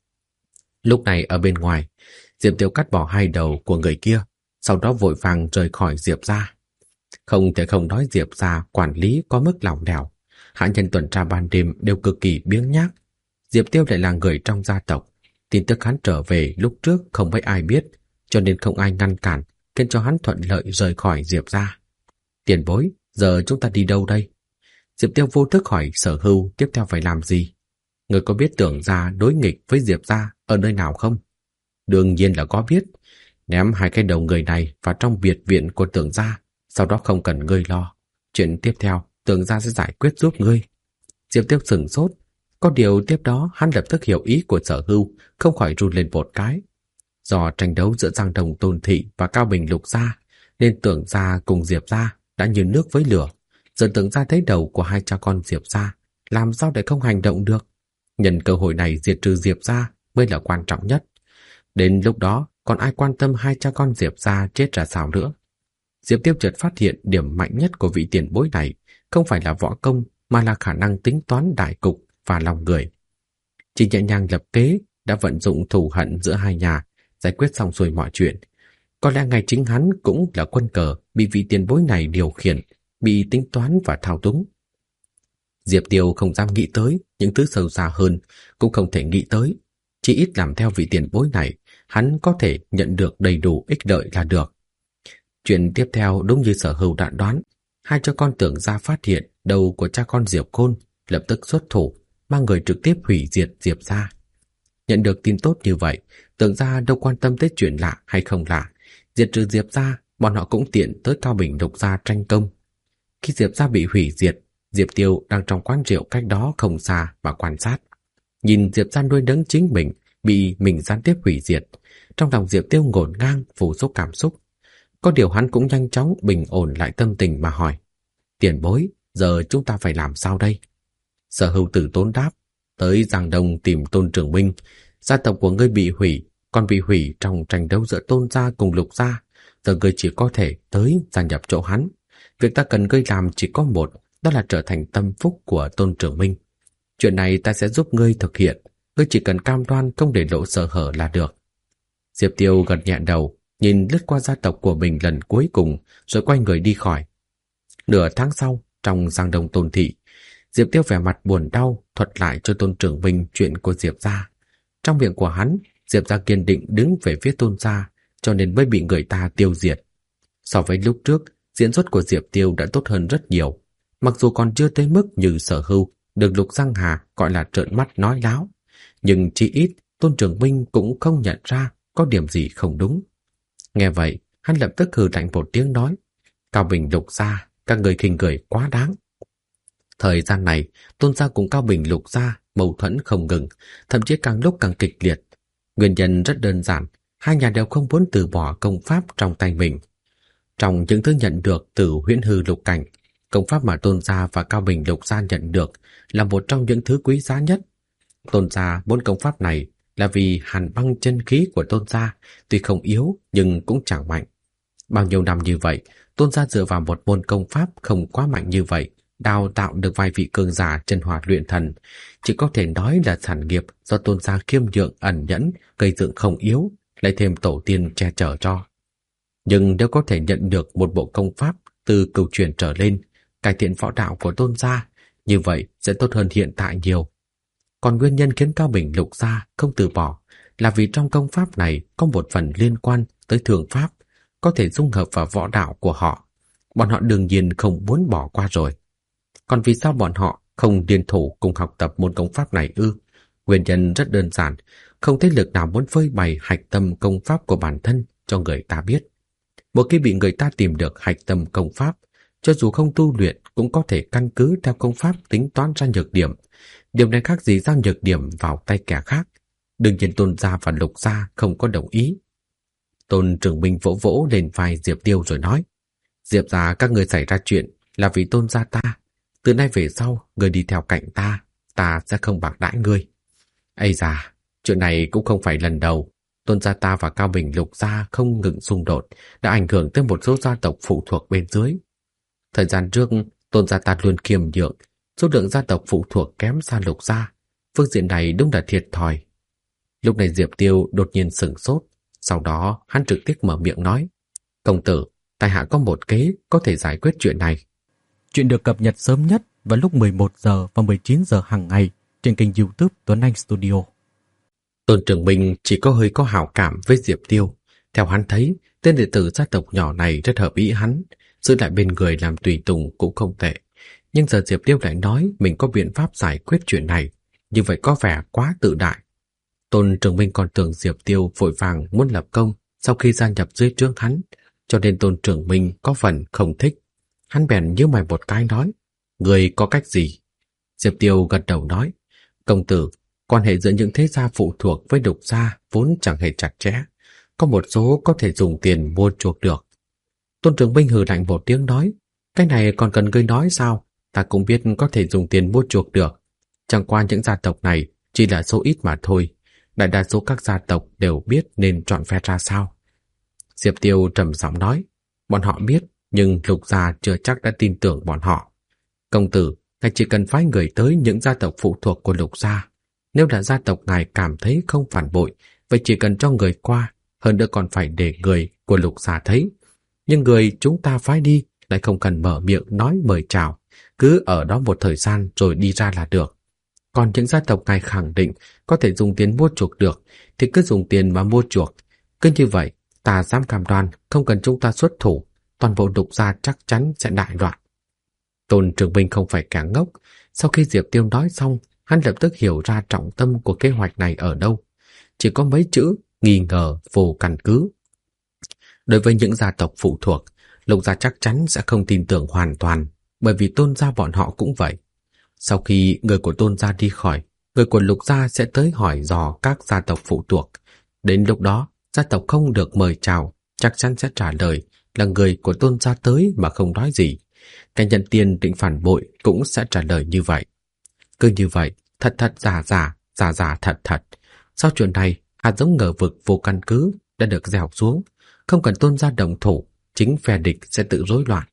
Lúc này ở bên ngoài, Diệp Tiêu cắt bỏ hai đầu của người kia, sau đó vội vàng rời khỏi Diệp gia. Không thể không nói Diệp gia quản lý có mức lỏng lẻo, hạ nhân tuần tra ban đêm đều cực kỳ biếng nhác. Diệp Tiêu lại là người trong gia tộc, tin tức hắn trở về lúc trước không mấy ai biết, cho nên không ai ngăn cản, khiến cho hắn thuận lợi rời khỏi Diệp gia. Tiền bối, giờ chúng ta đi đâu đây? Diệp Tiêu vô thức hỏi Sở Hưu tiếp theo phải làm gì. Người có biết Tưởng gia đối nghịch với Diệp gia ở nơi nào không? Đương nhiên là có biết. Ném hai cái đầu người này vào trong biệt viện của Tưởng gia, sau đó không cần ngươi lo. Chuyện tiếp theo Tưởng gia sẽ giải quyết giúp ngươi. Diệp Tiêu sửng sốt. Có điều tiếp đó hắn lập tức hiểu ý của Sở Hưu, không khỏi run lên một cái. Do tranh đấu giữa Giang Đồng Tôn Thị và Cao Bình Lục gia, nên Tưởng gia cùng Diệp gia đã như nước với lửa. Giờ Tưởng gia thấy đầu của hai cha con Diệp gia, làm sao để không hành động được? Nhân cơ hội này diệt trừ Diệp gia mới là quan trọng nhất. Đến lúc đó, còn ai quan tâm hai cha con Diệp gia chết ra sao nữa? Diệp Tiêu chợt phát hiện điểm mạnh nhất của vị tiền bối này không phải là võ công, mà là khả năng tính toán đại cục và lòng người. Chỉ nhẹ nhàng lập kế đã vận dụng thù hận giữa hai nhà, giải quyết xong xuôi mọi chuyện. Có lẽ ngay chính hắn cũng là quân cờ bị vị tiền bối này điều khiển, bị tính toán và thao túng. Diệp Tiêu không dám nghĩ tới những thứ sâu xa hơn, cũng không thể nghĩ tới. Chỉ ít làm theo vị tiền bối này, hắn có thể nhận được đầy đủ ích lợi là được. Chuyện tiếp theo đúng như Sở Hưu đã đoán, hai cha con Tưởng gia phát hiện đầu của cha con Diệp Khôn, lập tức xuất thủ, mang người trực tiếp hủy diệt Diệp gia. Nhận được tin tốt như vậy, Tưởng gia đâu quan tâm tới chuyện lạ hay không lạ. Diệt trừ Diệp gia, bọn họ cũng tiện tới Cao Bình Lục gia tranh công. Khi Diệp gia bị hủy diệt, Diệp Tiêu đang trong quán rượu cách đó không xa mà quan sát. Nhìn Diệp gia nuôi nấng chính mình bị mình gián tiếp hủy diệt, trong lòng Diệp Tiêu ngổn ngang phủ số cảm xúc. Có điều hắn cũng nhanh chóng bình ổn lại tâm tình mà hỏi: tiền bối, giờ chúng ta phải làm sao đây? Sở Hưu tử tốn đáp: tới Giang Đông tìm Tôn Trường Minh. Gia tộc của ngươi bị hủy, còn bị hủy trong tranh đấu giữa Tôn gia cùng Lục gia. giờ ngươi chỉ có thể tới gia nhập chỗ hắn. Việc ta cần ngươi làm chỉ có một, đó là trở thành tâm phúc của Tôn Trường Minh. Chuyện này ta sẽ giúp ngươi thực hiện, ngươi chỉ cần cam đoan không để lộ sơ hở là được. Diệp Tiêu gật nhẹ đầu, nhìn lướt qua gia tộc của mình lần cuối cùng, rồi quay người đi khỏi. Nửa tháng sau, trong Giang Đông Tôn thị, Diệp Tiêu vẻ mặt buồn đau thuật lại cho Tôn Trường Minh chuyện của Diệp gia. Trong miệng của hắn, Diệp gia kiên định đứng về phía Tôn gia, cho nên mới bị người ta tiêu diệt. So với lúc trước, diễn xuất của Diệp Tiêu đã tốt hơn rất nhiều. Mặc dù còn chưa tới mức như Sở Hưu được Lục Giang Hà gọi là trợn mắt nói láo, nhưng chỉ ít Tôn Trường Minh cũng không nhận ra có điểm gì không đúng. Nghe vậy, hắn lập tức hừ lạnh một tiếng nói: Cao Bình Lục gia, các người khinh người quá đáng. Thời gian này, Tôn gia cùng Cao Bình Lục gia mâu thuẫn không ngừng, thậm chí càng lúc càng kịch liệt. Nguyên nhân rất đơn giản, hai nhà đều không muốn từ bỏ công pháp trong tay mình. Trong những thứ nhận được từ Huyễn Hư Lục Cảnh, công pháp mà Tôn gia và Cao Bình Lục gia nhận được là một trong những thứ quý giá nhất. Tôn gia muốn công pháp này là vì hàn băng chân khí của Tôn gia tuy không yếu nhưng cũng chẳng mạnh. Bao nhiêu năm như vậy, Tôn gia dựa vào một môn công pháp không quá mạnh như vậy, đào tạo được vài vị cường giả chân hỏa luyện thần, chỉ có thể nói là sản nghiệp do Tôn gia khiêm nhượng ẩn nhẫn, gây dựng không yếu, lại thêm tổ tiên che chở cho. Nhưng nếu có thể nhận được một bộ công pháp từ cửu truyền trở lên, cải thiện võ đạo của Tôn gia, như vậy sẽ tốt hơn hiện tại nhiều. Còn nguyên nhân khiến Cao Bình Lục gia không từ bỏ là vì trong công pháp này có một phần liên quan tới thường pháp, có thể dung hợp vào võ đạo của họ. Bọn họ đương nhiên không muốn bỏ qua rồi. Còn vì sao bọn họ không liên thủ cùng học tập môn công pháp này ư? Nguyên nhân rất đơn giản, không thế lực nào muốn phơi bày hạch tâm công pháp của bản thân cho người ta biết. Một khi bị người ta tìm được hạch tâm công pháp, cho dù không tu luyện cũng có thể căn cứ theo công pháp tính toán ra nhược điểm. Điều này khác gì ra nhược điểm vào tay kẻ khác. Đương nhiên Tôn gia và Lục gia không có đồng ý. Tôn Trường Minh vỗ vỗ lên vai Diệp Tiêu rồi nói: Diệp gia các người xảy ra chuyện là vì Tôn gia ta. Từ nay về sau, người đi theo cạnh ta sẽ không bạc đãi ngươi. Ây da, chuyện này cũng không phải lần đầu. Tôn gia ta và Cao Bình Lục gia không ngừng xung đột, đã ảnh hưởng tới một số gia tộc phụ thuộc bên dưới. Thời gian trước, Tôn gia ta luôn khiêm nhượng, số lượng gia tộc phụ thuộc kém xa Lục gia. Phương diện này đúng là thiệt thòi. Lúc này Diệp Tiêu đột nhiên sửng sốt, sau đó hắn trực tiếp mở miệng nói: Công tử, tại hạ có một kế có thể giải quyết chuyện này. Chuyện được cập nhật sớm nhất vào lúc 11 giờ và 19 giờ hàng ngày trên kênh YouTube Tuấn Anh Studio. Tôn Trường Minh chỉ hơi có hảo cảm với Diệp Tiêu. Theo hắn thấy, tên đệ tử gia tộc nhỏ này rất hợp ý hắn, giữ lại bên người làm tùy tùng cũng không tệ. Nhưng giờ Diệp Tiêu lại nói mình có biện pháp giải quyết chuyện này, như vậy có vẻ quá tự đại. Tôn Trường Minh còn tưởng Diệp Tiêu vội vàng muốn lập công sau khi gia nhập dưới trướng hắn, cho nên Tôn Trường Minh có phần không thích. Hắn bèn nhíu mày một cái nói: Người có cách gì? Diệp Tiêu gật đầu nói: Công tử, quan hệ giữa những thế gia phụ thuộc với Lục gia vốn chẳng hề chặt chẽ, có một số có thể dùng tiền mua chuộc được. Tôn Trường Minh hừ lạnh một tiếng nói: Cái này còn cần ngươi nói sao? Ta cũng biết có thể dùng tiền mua chuộc được. Chẳng qua những gia tộc này chỉ là số ít mà thôi. Đại đa số các gia tộc đều biết nên chọn phe ra sao. Diệp Tiêu trầm giọng nói: Bọn họ biết, nhưng Lục gia chưa chắc đã tin tưởng bọn họ. Công tử, ngài chỉ cần phái người tới những gia tộc phụ thuộc của Lục gia. Nếu là gia tộc ngài cảm thấy không phản bội, vậy chỉ cần cho người qua, hơn nữa còn phải để người của Lục gia thấy. Nhưng người chúng ta phái đi lại không cần mở miệng nói mời chào, cứ ở đó một thời gian rồi đi ra là được. Còn những gia tộc ngài khẳng định có thể dùng tiền mua chuộc được thì cứ dùng tiền mà mua chuộc. Cứ như vậy, ta dám cam đoan không cần chúng ta xuất thủ, toàn bộ Lục gia chắc chắn sẽ đại loạn. Tôn Trường Minh không phải kẻ ngốc. Sau khi Diệp Tiêu nói xong, hắn lập tức hiểu ra trọng tâm của kế hoạch này ở đâu. Chỉ có mấy chữ nghi ngờ vô căn cứ. Đối với những gia tộc phụ thuộc, Lục gia chắc chắn sẽ không tin tưởng hoàn toàn, bởi vì Tôn gia bọn họ cũng vậy. Sau khi người của Tôn gia đi khỏi, người của Lục gia sẽ tới hỏi dò các gia tộc phụ thuộc. Đến lúc đó, gia tộc không được mời chào chắc chắn sẽ trả lời là người của Tôn gia tới mà không nói gì. Cái nhận tiền định phản bội cũng sẽ trả lời như vậy. Cứ như vậy, thật thật giả giả, giả giả thật thật. Sau chuyện này, hạt giống ngờ vực vô căn cứ đã được gieo xuống. không cần Tôn gia đồng thủ, chính phe địch sẽ tự rối loạn.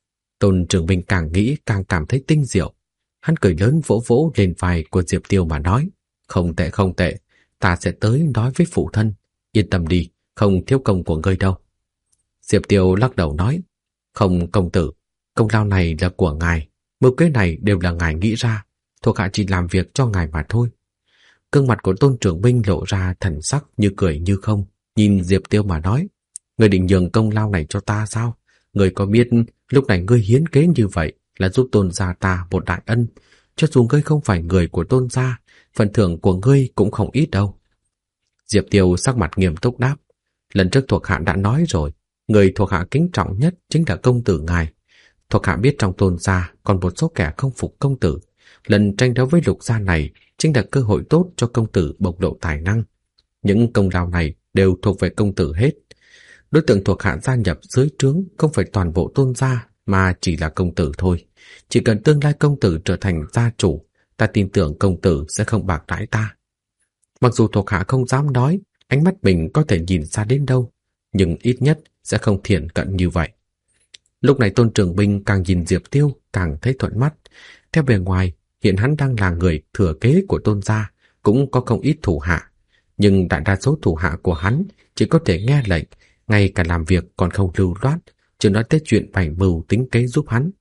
Tôn Trường Minh càng nghĩ càng cảm thấy tinh diệu. Hắn cười lớn vỗ vỗ lên vai của Diệp Tiêu mà nói, không tệ không tệ, ta sẽ tới nói với phụ thân, yên tâm đi, không thiếu công của ngươi đâu. Diệp Tiêu lắc đầu nói, không công tử, công lao này là của ngài, mưu kế này đều là ngài nghĩ ra, thuộc hạ chỉ làm việc cho ngài mà thôi. Gương mặt của Tôn Trường Minh lộ ra thần sắc như cười như không, nhìn Diệp Tiêu mà nói, ngươi định nhường công lao này cho ta sao? Ngươi có biết lúc này ngươi hiến kế như vậy là giúp Tôn gia ta một đại ân, cho dù ngươi không phải người của Tôn gia, phần thưởng của ngươi cũng không ít đâu. Diệp Tiêu sắc mặt nghiêm túc đáp, lần trước thuộc hạ đã nói rồi, người thuộc hạ kính trọng nhất chính là công tử ngài. Thuộc hạ biết trong Tôn gia còn một số kẻ không phục công tử, lần tranh đấu với Lục gia này chính là cơ hội tốt cho công tử bộc lộ tài năng. Những công lao này đều thuộc về công tử hết. Đối tượng thuộc hạ gia nhập dưới trướng không phải toàn bộ Tôn gia mà chỉ là công tử thôi. Chỉ cần tương lai công tử trở thành gia chủ, ta tin tưởng công tử sẽ không bạc đãi ta. Mặc dù thuộc hạ không dám nói ánh mắt mình có thể nhìn xa đến đâu, nhưng ít nhất sẽ không thiển cận như vậy. Lúc này Tôn Trường Minh càng nhìn Diệp Tiêu càng thấy thuận mắt. Theo bề ngoài, hiện hắn đang là người thừa kế của Tôn gia, cũng có không ít thủ hạ. Nhưng đại đa số thủ hạ của hắn chỉ có thể nghe lệnh, ngay cả làm việc còn không lưu loát, chưa nói tới chuyện bày mưu tính kế giúp hắn.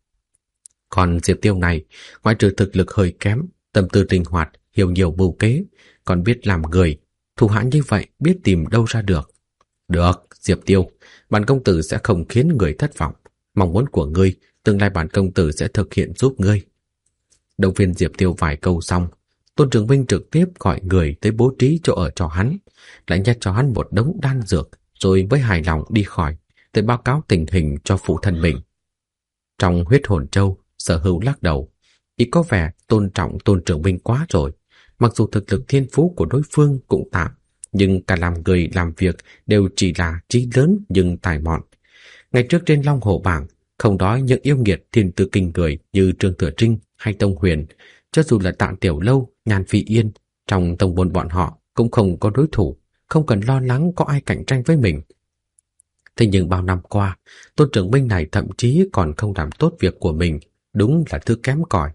Còn Diệp Tiêu này, ngoại trừ thực lực hơi kém, tâm tư linh hoạt, hiểu nhiều mưu kế, còn biết làm người, thủ hạ như vậy biết tìm đâu ra được. Được, Diệp Tiêu, bản công tử sẽ không khiến người thất vọng. Mong muốn của ngươi, tương lai bản công tử sẽ thực hiện giúp ngươi. Động viên Diệp Tiêu vài câu xong, Tôn Trường Minh trực tiếp gọi người tới bố trí chỗ ở cho hắn, lại nhét cho hắn một đống đan dược, rồi với hài lòng đi khỏi, tới báo cáo tình hình cho phụ thân mình. Trong Huyết Hồn Châu, Sở Hữu lắc đầu, ý có vẻ tôn trọng Tôn Trường Minh quá rồi. Mặc dù thực lực thiên phú của đối phương cũng tạm, nhưng cả làm người làm việc đều chỉ là trí lớn nhưng tài mọn. Ngày trước trên Long Hồ bảng, không nói những yêu nghiệt thiên tư kinh người như Trương Thừa Trinh hay Tông Huyền, cho dù là Tạ Tiểu Lâu, Nhan Phi Yên, trong tông môn bọn họ cũng không có đối thủ, không cần lo lắng có ai cạnh tranh với mình. Thế nhưng bao năm qua, Tôn Trường Minh này thậm chí còn không làm tốt việc của mình, đúng là thứ kém cỏi.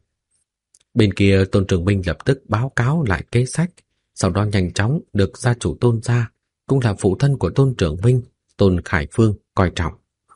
Bên kia Tôn Trường Minh lập tức báo cáo lại kế sách, sau đó nhanh chóng được gia chủ Tôn gia, cũng là phụ thân của Tôn Trường Minh, Tôn Khải Phương coi trọng.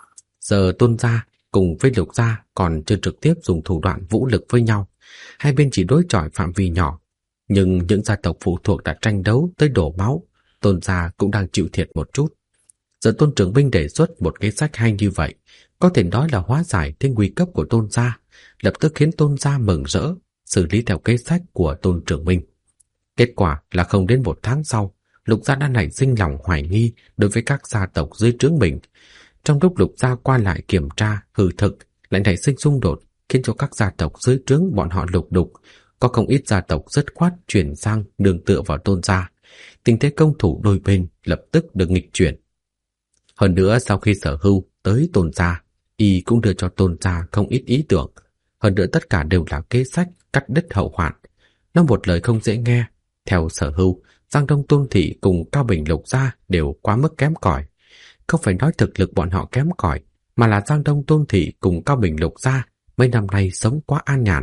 Giờ Tôn gia cùng với Lục gia còn chưa trực tiếp dùng thủ đoạn vũ lực với nhau, hai bên chỉ đối chọi phạm vi nhỏ, nhưng những gia tộc phụ thuộc đã tranh đấu tới đổ máu, Tôn gia cũng đang chịu thiệt một chút. Giờ Tôn Trường Minh đề xuất một kế sách hay như vậy, có thể nói là hóa giải thế nguy cấp của Tôn gia, lập tức khiến Tôn gia mừng rỡ, xử lý theo kế sách của Tôn Trường Minh. Kết quả là không đến một tháng sau, Lục gia đã nảy sinh lòng hoài nghi đối với các gia tộc dưới trướng mình. Trong lúc Lục gia qua lại kiểm tra hư thực, lại nảy sinh xung đột, khiến cho các gia tộc dưới trướng bọn họ lục đục. Có không ít gia tộc dứt khoát chuyển sang nương tựa vào Tôn gia. Tình thế công thủ đôi bên lập tức được nghịch chuyển. Hơn nữa sau khi Sở Hưu tới Tôn gia, y cũng đưa cho Tôn gia không ít ý tưởng. Hơn nữa tất cả đều là kế sách cắt đứt hậu hoạn. Nói một lời không dễ nghe, theo Sở Hưu, Giang Đông Tôn thị cùng Cao Bình Lục gia đều quá mức kém cỏi. Không phải nói thực lực bọn họ kém cỏi, mà là Giang Đông Tôn thị cùng Cao Bình Lục gia mấy năm nay sống quá an nhàn.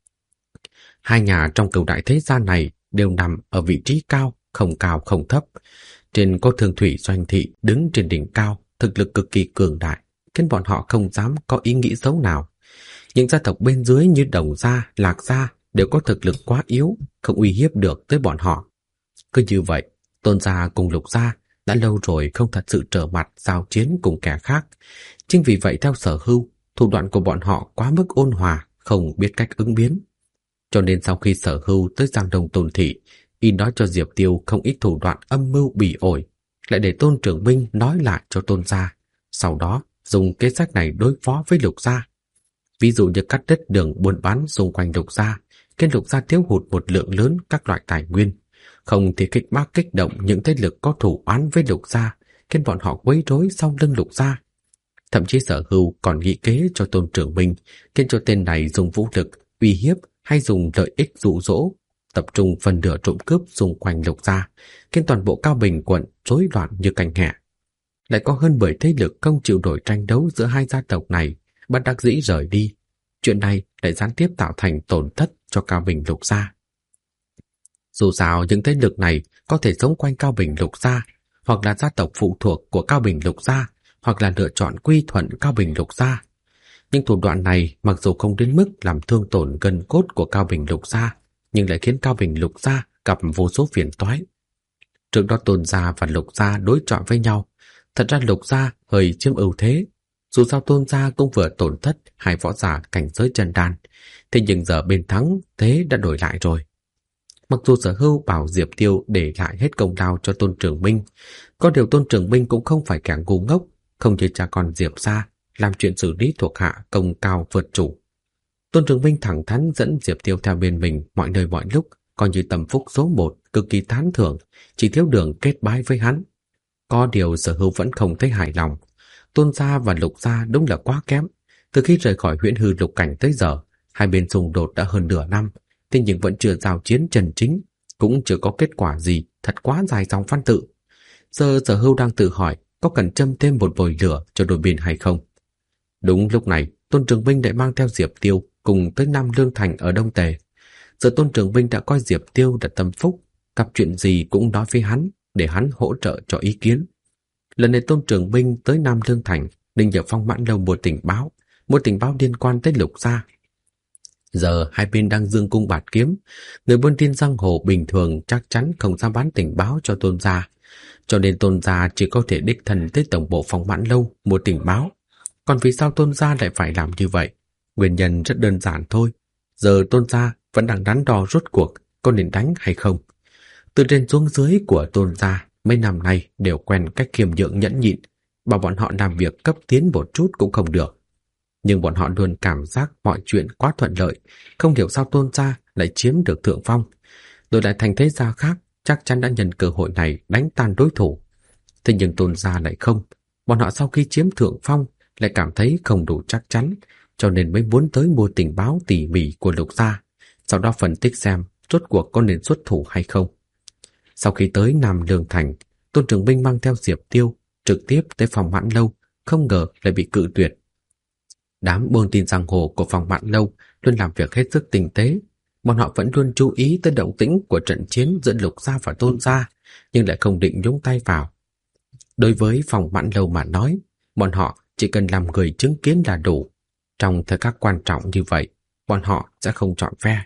Hai nhà trong cửu đại thế gia này đều nằm ở vị trí cao không thấp. Trên có Thương Thủy Doanh thị đứng trên đỉnh cao, thực lực cực kỳ cường đại, khiến bọn họ không dám có ý nghĩ xấu nào. Những gia tộc bên dưới như Đồng gia, Lạc gia đều có thực lực quá yếu, không uy hiếp được tới bọn họ. Cứ như vậy, Tôn gia cùng Lục gia đã lâu rồi không thật sự trở mặt giao chiến cùng kẻ khác. Chính vì vậy theo Sở Hưu, thủ đoạn của bọn họ quá mức ôn hòa, không biết cách ứng biến. Cho nên sau khi Sở Hưu tới Giang Đông Tôn thị, y nói cho Diệp Tiêu không ít thủ đoạn âm mưu bỉ ổi, lại để Tôn Trường Minh nói lại cho Tôn gia, sau đó dùng kế sách này đối phó với Lục gia. Ví dụ như cắt đứt đường buôn bán xung quanh Lục gia, khiến Lục gia thiếu hụt một lượng lớn các loại tài nguyên. Không thì kích động những thế lực có thủ oán với Lục gia, khiến bọn họ quấy rối sau lưng Lục gia. Thậm chí Sở Hưu còn nghĩ kế cho Tôn Trường Minh, khiến cho tên này dùng vũ lực uy hiếp hay dùng lợi ích dụ dỗ, tập trung phần nửa trộm cướp xung quanh Lục gia, khiến toàn bộ Cao Bình quận rối loạn như canh hẹ. lại có hơn 10 thế lực không chịu nổi tranh đấu giữa hai gia tộc này, bất đắc dĩ rời đi. Chuyện này lại gián tiếp tạo thành tổn thất cho Cao Bình Lục gia. Dù sao những thế lực này có thể sống quanh Cao Bình Lục gia, hoặc là gia tộc phụ thuộc của Cao Bình Lục gia, hoặc là lựa chọn quy thuận Cao Bình Lục gia. Nhưng thủ đoạn này mặc dù không đến mức làm thương tổn gân cốt của Cao Bình Lục gia, nhưng lại khiến Cao Bình Lục gia gặp vô số phiền toái. Trước đó Tôn gia và Lục gia đối chọi với nhau, thật ra Lục gia hơi chiếm ưu thế. Dù sao Tôn gia cũng vừa tổn thất hai võ giả cảnh giới chân đan, thế nhưng giờ bên thắng thế đã đổi lại rồi. Mặc dù Sở Hưu bảo Diệp Tiêu để lại hết công lao cho Tôn Trường Minh, có điều Tôn Trường Minh cũng không phải kẻ ngu ngốc, không như cha con Diệp gia làm chuyện xử lý thuộc hạ công cao vượt chủ. Tôn Trường Minh thẳng thắn dẫn Diệp Tiêu theo bên mình mọi nơi mọi lúc, coi như tâm phúc số 1, cực kỳ tán thưởng, chỉ thiếu đường kết bái với hắn. Có điều Sở Hưu vẫn không thấy hài lòng. Tôn gia và Lục gia đúng là quá kém. Từ khi rời khỏi Huyễn Hư Lục Cảnh tới giờ, hai bên xung đột đã hơn nửa năm, thế nhưng vẫn chưa giao chiến chân chính, cũng chưa có kết quả gì, thật quá dài dòng văn tự. Giờ Sở Hưu đang tự hỏi có cần châm thêm một vòi lửa cho đôi bên hay không. Đúng lúc này, Tôn Trường Minh lại mang theo Diệp Tiêu cùng tới Nam Lương Thành ở Đông Tề. Giờ Tôn Trường Minh đã coi Diệp Tiêu là tâm phúc, gặp chuyện gì cũng nói với hắn để hắn hỗ trợ cho ý kiến. Lần này Tôn Trường Minh tới Nam Lương Thành định nhờ Phong Mãn Lâu một tình báo liên quan tới Lục gia. Giờ hai bên đang dương cung bạt kiếm, người buôn tin giang hồ bình thường chắc chắn không dám bán tình báo cho Tôn gia, cho nên Tôn gia chỉ có thể đích thân tới tổng bộ Phong Mãn Lâu mua tình báo. Còn vì sao Tôn gia lại phải làm như vậy? Nguyên nhân rất đơn giản thôi. Giờ Tôn gia vẫn đang đắn đo rốt cuộc có nên đánh hay không. Từ trên xuống dưới của Tôn gia mấy năm nay đều quen cách khiêm nhượng nhẫn nhịn, bảo bọn họ làm việc cấp tiến một chút cũng không được. Nhưng bọn họ luôn cảm giác mọi chuyện quá thuận lợi, không hiểu sao Tôn gia lại chiếm được thượng phong, rồi lại thành thế gia khác chắc chắn đã nhân cơ hội này đánh tan đối thủ. Thế nhưng Tôn gia lại không, bọn họ sau khi chiếm thượng phong lại cảm thấy không đủ chắc chắn, cho nên mới muốn tới mua tình báo tỉ mỉ của Lục gia, sau đó phân tích xem rốt cuộc có nên xuất thủ hay không. Sau khi tới Nam Lương Thành, Tôn Trường Minh mang theo Diệp Tiêu trực tiếp tới Phong Mãn Lâu, không ngờ lại bị cự tuyệt. Đám buôn tin giang hồ của Phong Mãn Lâu luôn làm việc hết sức tinh tế, bọn họ vẫn luôn chú ý tới động tĩnh của trận chiến giữa Lục gia và Tôn gia, nhưng lại không định nhúng tay vào. Đối với Phong Mãn Lâu mà nói, bọn họ chỉ cần làm người chứng kiến là đủ. Trong thời khắc quan trọng như vậy, bọn họ sẽ không chọn phe.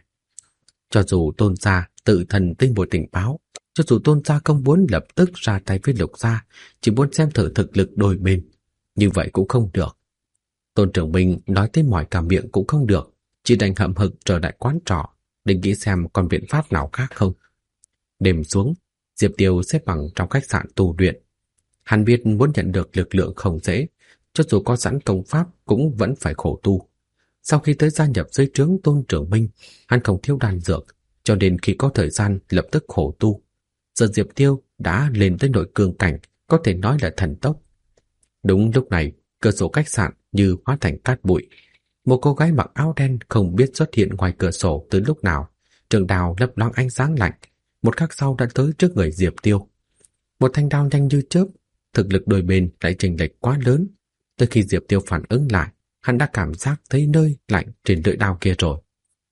Cho dù Tôn gia tự thân tinh bồi tình báo, cho dù Tôn gia không muốn lập tức ra tay với Lục gia, chỉ muốn xem thử thực lực đôi bên, như vậy cũng không được. Tôn Trường Minh nói tới mỏi cả miệng cũng không được, chỉ đành hậm hực trở lại quán trọ, định nghĩ xem còn biện pháp nào khác không. Đêm xuống, Diệp Tiêu xếp bằng trong khách sạn tu luyện. Hắn biết muốn nhận được lực lượng không dễ, cho dù có sẵn công pháp cũng vẫn phải khổ tu. Sau khi tới gia nhập dưới trướng Tôn Trường Minh, hắn không thiếu đan dược, cho nên khi có thời gian lập tức khổ tu. Giờ Diệp Tiêu đã lên tới nội cương cảnh, có thể nói là thần tốc. Đúng lúc này, cửa sổ khách sạn như hóa thành cát bụi. Một cô gái mặc áo đen không biết xuất hiện ngoài cửa sổ từ lúc nào, trường đao lấp loáng ánh sáng lạnh, một khắc sau đã tới trước người Diệp Tiêu. Một thanh đao nhanh như chớp, thực lực đôi bên lại chênh lệch quá lớn. Tới khi Diệp Tiêu phản ứng lại, hắn đã cảm giác thấy nơi lạnh trên lưỡi đao kia rồi.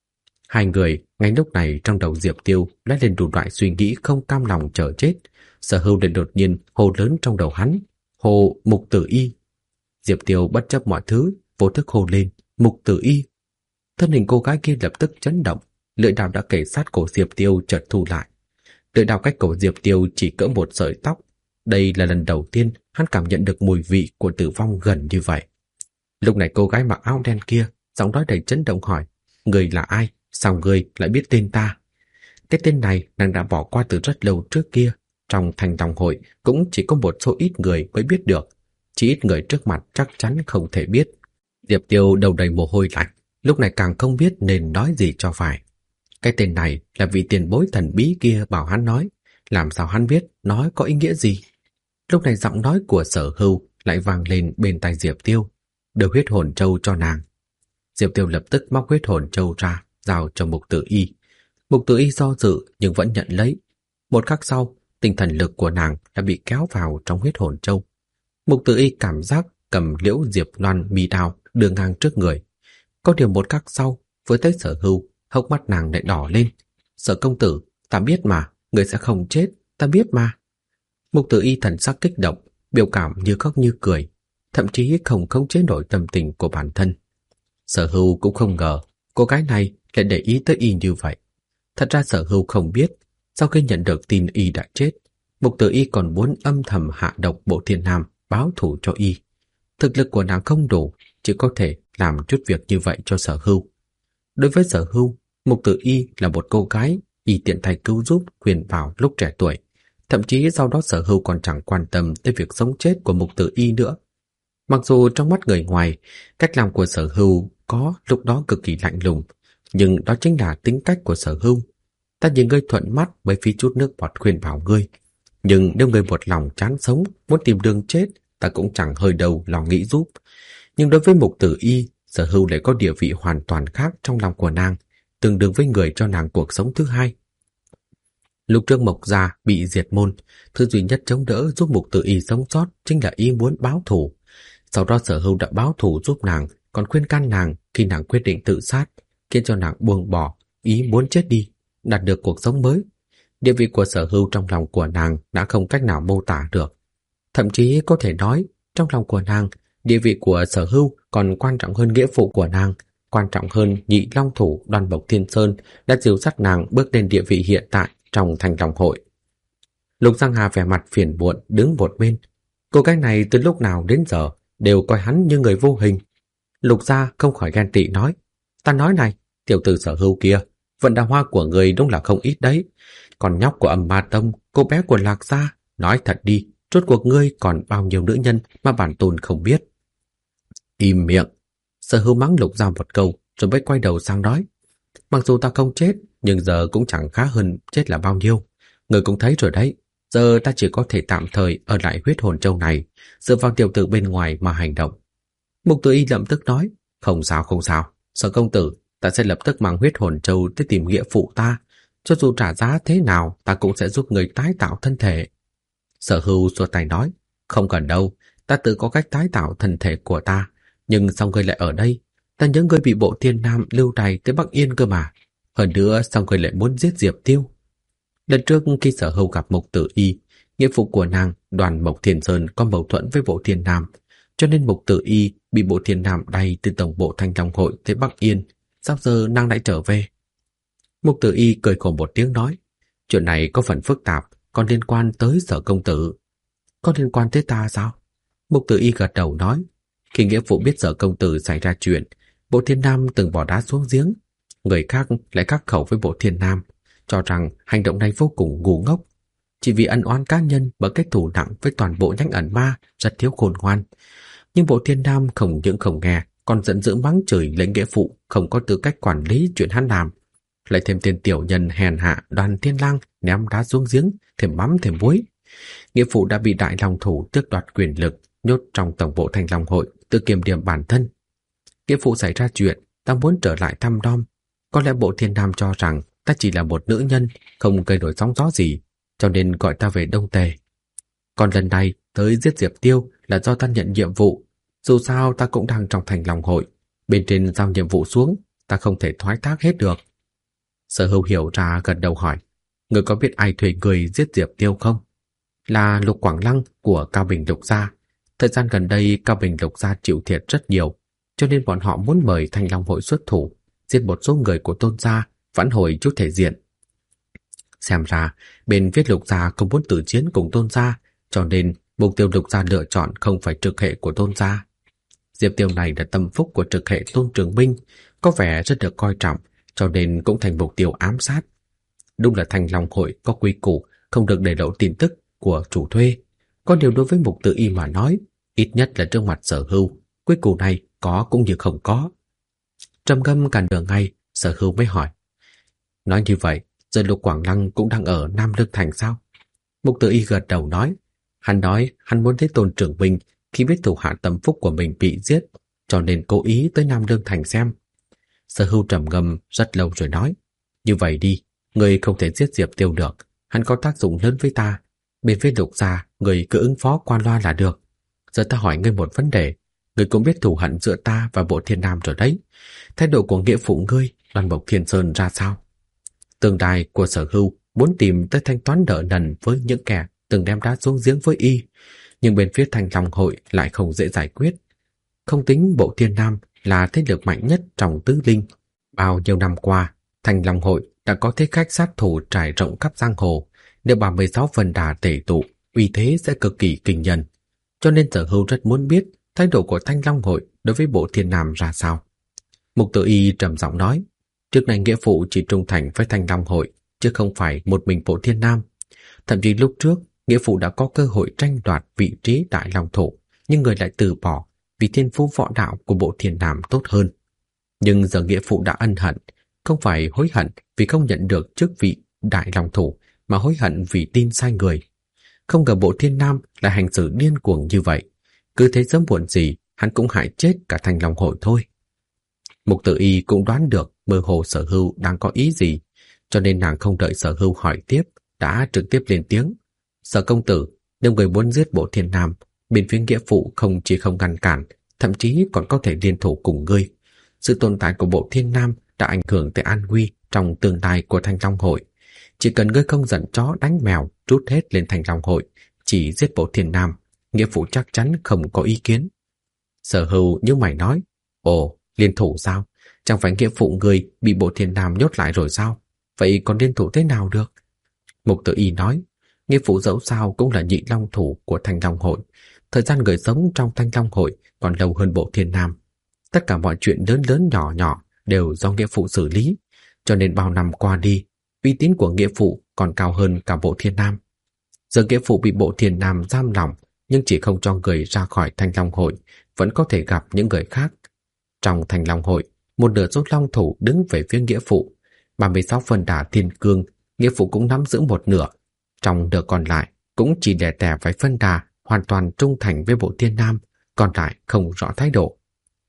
Hai người ngay lúc này trong đầu Diệp Tiêu lóe lên đủ loại suy nghĩ không cam lòng chờ chết. Sở Hưu liền đột nhiên hô lớn trong đầu hắn, hô Mục Tử Y. Diệp Tiêu bất chấp mọi thứ, vô thức hô lên Mục Tử Y. Thân hình cô gái kia lập tức chấn động, lưỡi đao đã kề sát cổ Diệp Tiêu chợt thu lại. Lưỡi đao cách cổ Diệp Tiêu chỉ cỡ một sợi tóc. Đây là lần đầu tiên hắn cảm nhận được mùi vị của tử vong gần như vậy. Lúc này cô gái mặc áo đen kia, giọng nói đầy chấn động hỏi, người là ai? Sao người lại biết tên ta? Cái tên này nàng đã bỏ qua từ rất lâu trước kia. Trong thành đồng hội cũng chỉ có một số ít người mới biết được. Chỉ ít người trước mặt chắc chắn không thể biết. Diệp Tiêu đầu đầy mồ hôi lạnh, lúc này càng không biết nên nói gì cho phải. Cái tên này là vị tiền bối thần bí kia bảo hắn nói, làm sao hắn biết nói có ý nghĩa gì? Lúc này giọng nói của Sở Hưu lại vang lên bên tai Diệp Tiêu, đưa huyết hồn châu cho nàng. Diệp Tiêu lập tức móc huyết hồn châu ra, giao cho Mục Tử Y. Mục Tử Y do dự nhưng vẫn nhận lấy. Một khắc sau, tinh thần lực của nàng đã bị kéo vào trong huyết hồn châu. Mục Tử Y cảm giác cầm liễu Diệp Loan mi đao đưa ngang trước người. Có điều một khắc sau, với tới Sở Hưu, hốc mắt nàng lại đỏ lên. Sở công tử, ta biết mà, người sẽ không chết, ta biết mà. Mục Tử Y thần sắc kích động, biểu cảm như khóc như cười, thậm chí không khống chế nổi tâm tình của bản thân. Sở Hưu cũng không ngờ cô gái này lại để ý tới y như vậy. Thật ra Sở Hưu không biết, sau khi nhận được tin y đã chết, Mục Tử Y còn muốn âm thầm hạ độc Bộ Thiên Nam báo thù cho y. Thực lực của nàng không đủ, chỉ có thể làm chút việc như vậy cho Sở Hưu. Đối với Sở Hưu, Mục Tử Y là một cô gái y tiện tay cứu giúp khuyên bảo lúc trẻ tuổi. Thậm chí sau đó Sở Hưu còn chẳng quan tâm tới việc sống chết của Mục Tử Y nữa. Mặc dù trong mắt người ngoài, cách làm của Sở Hưu có lúc đó cực kỳ lạnh lùng, nhưng đó chính là tính cách của Sở Hưu. Ta nhìn ngươi thuận mắt mới phi chút nước bọt khuyên bảo ngươi. Nhưng nếu ngươi một lòng chán sống, muốn tìm đường chết, ta cũng chẳng hơi đầu lo nghĩ giúp. Nhưng đối với Mục Tử Y, Sở Hưu lại có địa vị hoàn toàn khác trong lòng của nàng, tương đương với người cho nàng cuộc sống thứ hai. Lúc trước Mộc gia bị diệt môn, thứ duy nhất chống đỡ giúp Mục Tử Y sống sót chính là ý muốn báo thù. Sau đó Sở Hưu đã báo thù giúp nàng, còn khuyên can nàng khi nàng quyết định tự sát, khiến cho nàng buông bỏ ý muốn chết đi, đạt được cuộc sống mới. Địa vị của Sở Hưu trong lòng của nàng đã không cách nào mô tả được. Thậm chí có thể nói, trong lòng của nàng, địa vị của Sở Hưu còn quan trọng hơn nghĩa vụ của nàng, quan trọng hơn nhị long thủ Đoan Mộc Thiên Sơn đã dìu dắt nàng bước lên địa vị hiện tại trong Thanh Long hội. Lục Giang Hà vẻ mặt phiền muộn đứng một bên. Cô gái này từ lúc nào đến giờ đều coi hắn như người vô hình. Lục gia không khỏi ghen tị nói, ta nói này, tiểu tử Sở Hưu kia, vận đào hoa của người đúng là không ít đấy. Còn nhóc của Âm Ma Tông, cô bé của Lạc gia, nói thật đi, rốt cuộc ngươi còn bao nhiêu nữ nhân mà bản tôn không biết. Im miệng. Sở Hưu mắng Lục Gia một câu rồi mới quay đầu sang nói, mặc dù ta không chết, nhưng giờ cũng chẳng khá hơn chết là bao nhiêu. Người cũng thấy rồi đấy, giờ ta chỉ có thể tạm thời ở lại huyết hồn châu này, dựa vào tiểu tử bên ngoài mà hành động. Mục Tử Y lập tức nói, không sao không sao, Sở công tử, ta sẽ lập tức mang huyết hồn châu tới tìm nghĩa phụ ta, cho dù trả giá thế nào ta cũng sẽ giúp người tái tạo thân thể. Sở Hưu xua tay nói, không cần đâu, ta tự có cách tái tạo thân thể của ta, nhưng sao ngươi lại ở đây? Ta nhớ ngươi bị Bộ Thiên Nam lưu đày tới Bắc Yên cơ mà. Hơn nữa sao ngươi lại muốn giết Diệp Tiêu? Lần trước khi Sở Hưu gặp Mục Tử Y, nghĩa phụ của nàng Đoàn Mộc Thiên Sơn có mâu thuẫn với Bộ Thiên Nam, cho nên Mục Tử Y bị Bộ Thiên Nam đày từ tổng bộ Thanh Long hội tới Bắc Yên. Sao giờ nàng lại trở về? Mục Tử Y cười khổ một tiếng nói, chuyện này có phần phức tạp, còn liên quan tới Sở công tử. Có liên quan tới ta sao? Mục Tử Y gật đầu nói, khi nghĩa phụ biết Sở công tử xảy ra chuyện, Bộ Thiên Nam từng bỏ đá xuống giếng, người khác lại khắc khẩu với Bộ Thiên Nam, cho rằng hành động này vô cùng ngu ngốc. Chỉ vì ân oán cá nhân mà kết thù nặng với toàn bộ nhánh ẩn ma, rất thiếu khôn ngoan. Nhưng Bộ Thiên Nam không những không nghe, còn giận dữ mắng chửi lấy nghĩa phụ không có tư cách quản lý chuyện hắn làm. Lại thêm tên tiểu nhân hèn hạ Đoàn Thiên Lang ném đá xuống giếng, thêm mắm thêm muối. Nghĩa phụ đã bị đại long thủ tước đoạt quyền lực, nhốt trong tổng bộ Thanh Long hội, tự kiểm điểm bản thân. Nghĩa phụ xảy ra chuyện, ta muốn trở lại thăm Dom. Có lẽ Bộ Thiên Nam cho rằng ta chỉ là một nữ nhân, không gây nổi sóng gió gì, cho nên gọi ta về Đông Tề. Còn lần này tới giết Diệp Tiêu là do ta nhận nhiệm vụ. Dù sao ta cũng đang trong Thanh Long hội, bên trên giao nhiệm vụ xuống, ta không thể thoái thác hết được. Sở Hưu hiểu ra gật đầu hỏi, người có biết ai thuê người giết Diệp Tiêu không? Là Lục Quảng Lăng của Cao Bình Lục gia. Thời gian gần đây Cao Bình Lục gia chịu thiệt rất nhiều, cho nên bọn họ muốn mời Thanh Long hội xuất thủ, giết một số người của Tôn gia, vãn hồi chút thể diện. Xem ra bên phía Lục gia không muốn tử chiến cùng Tôn gia, cho nên mục tiêu Lục gia lựa chọn không phải trực hệ của Tôn gia. Diệp Tiêu này là tâm phúc của trực hệ Tôn Trường Minh, có vẻ rất được coi trọng, cho nên cũng thành mục tiêu ám sát. Đúng là Thanh Long hội có quy củ không được để lộ tin tức của chủ thuê. Có điều đối với Mục Tử Y mà nói, ít nhất là trước mặt Sở Hưu, quy củ này có cũng như không có. Trầm ngâm cả nửa ngày, Sở Hưu mới hỏi, nói như vậy, giờ Lục Quảng Lăng cũng đang ở Nam Lương Thành sao? Mục Tử Y gật đầu nói hắn muốn thấy Tôn Trường Minh khi biết thủ hạ tâm phúc của mình bị giết, cho nên cố ý tới Nam Lương Thành xem. Sở Hưu trầm ngâm rất lâu rồi nói, như vậy đi, người không thể giết Diệp Tiêu được, hắn có tác dụng lớn với ta, bên phía Lục gia người cứ ứng phó qua loa là được. Giờ ta hỏi ngươi một vấn đề, ngươi cũng biết thù hận giữa ta và Bộ Thiên Nam rồi đấy. Thái độ của nghĩa phụ ngươi, Đoàn Mộc Thiên Sơn ra sao? Tương đài của Sở Hưu muốn tìm tới thanh toán nợ nần với những kẻ từng đem đá xuống giếng với y, nhưng bên phía Thanh Long hội lại không dễ giải quyết. Không tính Bộ Thiên Nam là thế lực mạnh nhất trong tứ linh, bao nhiêu năm qua, Thanh Long hội đã có thế khách sát thủ trải rộng khắp giang hồ. Nếu 36 phần đà tề tụ, uy thế sẽ cực kỳ kinh nhân. Cho nên Sở Hưu rất muốn biết thái độ của Thanh Long hội đối với Bộ Thiên Nam ra sao. Mục Tử Y trầm giọng nói, trước này nghĩa phụ chỉ trung thành với Thanh Long hội, chứ không phải một mình Bộ Thiên Nam. Thậm chí lúc trước, nghĩa phụ đã có cơ hội tranh đoạt vị trí đại long thủ, nhưng người lại từ bỏ vì thiên phú võ đạo của Bộ Thiên Nam tốt hơn. Nhưng giờ nghĩa phụ đã ân hận, không phải hối hận vì không nhận được chức vị đại long thủ, mà hối hận vì tin sai người. Không ngờ Bộ Thiên Nam lại hành xử điên cuồng như vậy. Cứ thế sớm muộn gì, hắn cũng hại chết cả Thanh Long hội thôi. Mục Tử Y cũng đoán được mơ hồ Sở Hưu đang có ý gì, cho nên nàng không đợi Sở Hưu hỏi tiếp, đã trực tiếp lên tiếng. Sở công tử, nếu người muốn giết Bộ Thiên Nam, bên phía nghĩa phụ không chỉ không ngăn cản, thậm chí còn có thể liên thủ cùng ngươi. Sự tồn tại của Bộ Thiên Nam đã ảnh hưởng tới an nguy trong tương lai của Thanh Long hội. Chỉ cần ngươi không giận chó đánh mèo trút hết lên Thanh Long hội, chỉ giết Bộ Thiên Nam, nghĩa phụ chắc chắn không có ý kiến. Sở Hưu như mày nói, ồ, liên thủ sao? Chẳng phải nghĩa phụ người bị Bộ Thiên Nam nhốt lại rồi sao? Vậy còn liên thủ thế nào được? Mục Tử Y nói, nghĩa phụ dẫu sao cũng là nhị long thủ của Thanh Long hội. Thời gian người sống trong Thanh Long hội còn lâu hơn Bộ Thiên Nam. Tất cả mọi chuyện lớn lớn nhỏ nhỏ đều do nghĩa phụ xử lý, cho nên bao năm qua đi, uy tín của nghĩa phụ còn cao hơn cả Bộ Thiên Nam. Giờ nghĩa phụ bị Bộ Thiên Nam giam lỏng, nhưng chỉ không cho người ra khỏi Thanh Long hội, vẫn có thể gặp những người khác. Trong Thanh Long hội, một nửa số long thủ đứng về phía nghĩa phụ, 36 phần đà thiên cương, nghĩa phụ cũng nắm giữ một nửa. Trong nửa còn lại, cũng chỉ đè tè vài phân đà hoàn toàn trung thành với Bộ Thiên Nam, còn lại không rõ thái độ.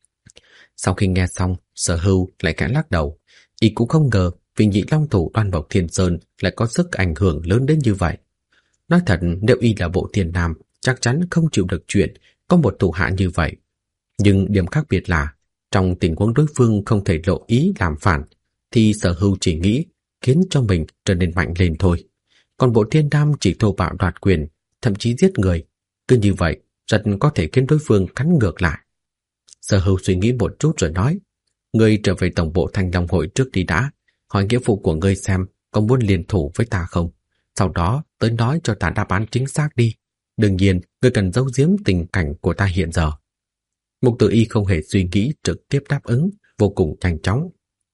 Sau khi nghe xong, Sở Hưu lại khẽ lắc đầu. Y cũng không ngờ vị nhị long thủ Đoan Mộc Thiên Sơn lại có sức ảnh hưởng lớn đến như vậy. Nói thật, nếu Y là Bộ Thiên Nam, chắc chắn không chịu được chuyện có một thủ hạ như vậy. Nhưng điểm khác biệt là, trong tình huống đối phương không thể lộ ý làm phản, thì Sở Hưu chỉ nghĩ khiến cho mình trở nên mạnh lên thôi. Còn Bộ Thiên Nam chỉ thô bạo đoạt quyền, thậm chí giết người. Cứ như vậy, rất có thể khiến đối phương cắn ngược lại. Sở Hưu suy nghĩ một chút rồi nói, ngươi trở về tổng bộ Thanh Long hội trước đi đã, hỏi nghĩa phụ của ngươi xem có muốn liên thủ với ta không. Sau đó tới nói cho ta đáp án chính xác đi. Đương nhiên, ngươi cần giấu giếm tình cảnh của ta hiện giờ. Mục Tử Y không hề suy nghĩ, trực tiếp đáp ứng, vô cùng nhanh chóng.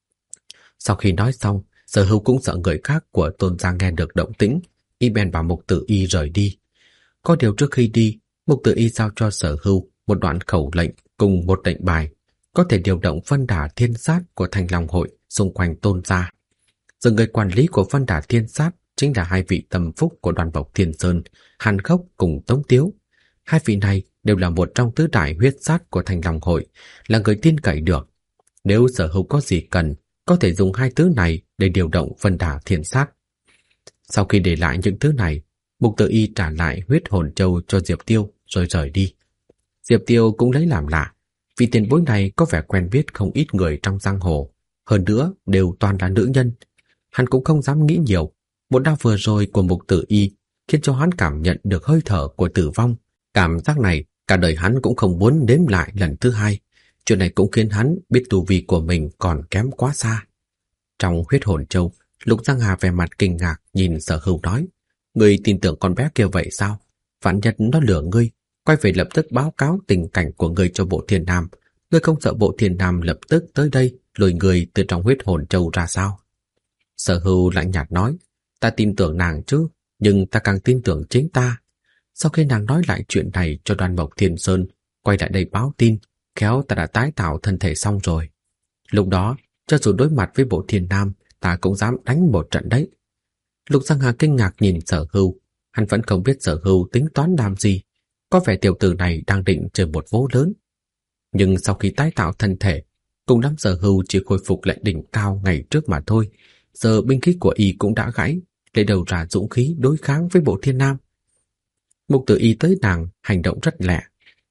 Sau khi nói xong, Sở Hưu cũng sợ người khác của Tôn gia nghe được động tĩnh, y bèn bảo Mục Tử Y rời đi. Có điều trước khi đi, Mục Tử Y giao cho Sở Hưu một đoạn khẩu lệnh cùng một lệnh bài, có thể điều động phân đà thiên sát của Thanh Long hội xung quanh Tôn gia. Giờ người quản lý của phân đà thiên sát chính là hai vị tâm phúc của Đoan Mộc Thiên Sơn, Hàn Khốc cùng Tống Tiếu. Hai vị này đều là một trong tứ đại huyết sát của Thanh Long hội, là người tin cậy được. Nếu Sở Hưu có gì cần, có thể dùng hai thứ này để điều động phân đà thiên sát. Sau khi để lại những thứ này, Mục Tử Y trả lại huyết hồn châu cho Diệp Tiêu rồi rời đi. Diệp Tiêu cũng lấy làm lạ, vì tiền bối này có vẻ quen biết không ít người trong giang hồ, hơn nữa đều toàn là nữ nhân. Hắn cũng không dám nghĩ nhiều, một đao vừa rồi của Mục Tử Y khiến cho hắn cảm nhận được hơi thở của tử vong. Cảm giác này cả đời hắn cũng không muốn nếm lại lần thứ hai. Chuyện này cũng khiến hắn biết tu vi của mình còn kém quá xa. Trong huyết hồn châu, Lục Giang Hà vẻ mặt kinh ngạc nhìn Sở Hưu nói, ngươi tin tưởng con bé kia vậy sao? Vạn nhất nó lừa ngươi, quay về lập tức báo cáo tình cảnh của ngươi cho Bộ Thiên Nam. Ngươi không sợ Bộ Thiên Nam lập tức tới đây lôi ngươi từ trong huyết hồn châu ra sao? Sở Hưu lạnh nhạt nói, ta tin tưởng nàng chứ, nhưng ta càng tin tưởng chính ta. Sau khi nàng nói lại chuyện này cho Đoan Mộc Thiên Sơn, quay lại đây báo tin, khéo ta đã tái tạo thân thể xong rồi. Lúc đó, cho dù đối mặt với Bộ Thiên Nam, ta cũng dám đánh một trận đấy. Lục Giang Hà kinh ngạc nhìn Sở Hưu, hắn vẫn không biết Sở Hưu tính toán làm gì. Có vẻ tiểu tử này đang định chơi một vố lớn. Nhưng sau khi tái tạo thân thể, cùng lắm Sở Hưu chỉ khôi phục lại đỉnh cao ngày trước mà thôi. Giờ binh khí của y cũng đã gãy, lấy đầu ra dũng khí đối kháng với Bộ Thiên Nam. Mục Tử Y tới nàng hành động rất lẹ,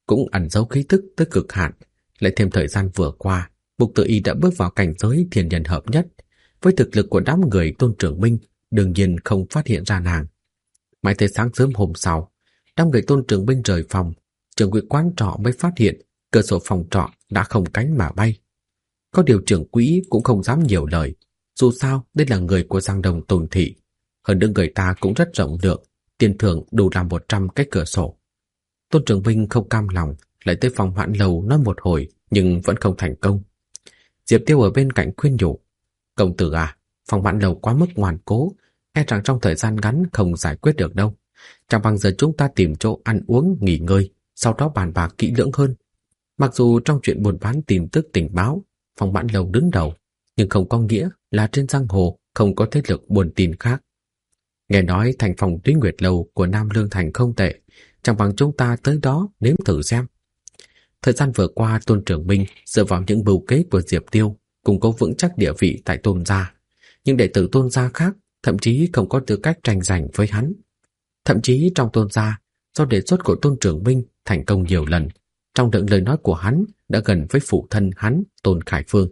cũng ẩn giấu khí tức tới cực hạn, lại thêm thời gian vừa qua, Mục Tử Y đã bước vào cảnh giới thiên nhân hợp nhất, với thực lực của đám người Tôn Trưởng Minh, đương nhiên không phát hiện ra nàng. Mãi tới sáng sớm hôm sau, đám người Tôn Trưởng Minh rời phòng, trưởng quỹ quán trọ mới phát hiện cửa sổ phòng trọ đã không cánh mà bay. Có điều trưởng quỹ cũng không dám nhiều lời, dù sao đây là người của Giang Đông Tôn thị, hơn nữa người ta cũng rất rộng lượng, tiền thưởng đủ làm 100 cái cửa sổ. Tôn Trưởng Minh không cam lòng, lại tới phòng Hoãn Lầu nói một hồi nhưng vẫn không thành công. Diệp Tiêu ở bên cạnh khuyên nhủ, công tử à, phòng Hoãn Lầu quá mức ngoan cố, e rằng trong thời gian ngắn không giải quyết được đâu. Chẳng bằng giờ chúng ta tìm chỗ ăn uống nghỉ ngơi, sau đó bàn bạc kỹ lưỡng hơn. Mặc dù trong chuyện buôn bán tin tức tình báo, phòng Hoãn Lầu đứng đầu, nhưng không có nghĩa là trên giang hồ không có thế lực buôn tin khác. Nghe nói thành phòng Túy Nguyệt Lầu của Nam Lương Thành không tệ, chẳng bằng chúng ta tới đó nếm thử xem. Thời gian vừa qua, Tôn Trưởng Minh dựa vào những bưu kế của Diệp Tiêu củng cố vững chắc địa vị tại Tôn gia, nhưng đệ tử Tôn gia khác thậm chí không có tư cách tranh giành với hắn. Thậm chí trong Tôn gia, do đề xuất của Tôn Trưởng Minh thành công nhiều lần, trong đựng lời nói của hắn đã gần với phụ thân hắn Tôn Khải Phương.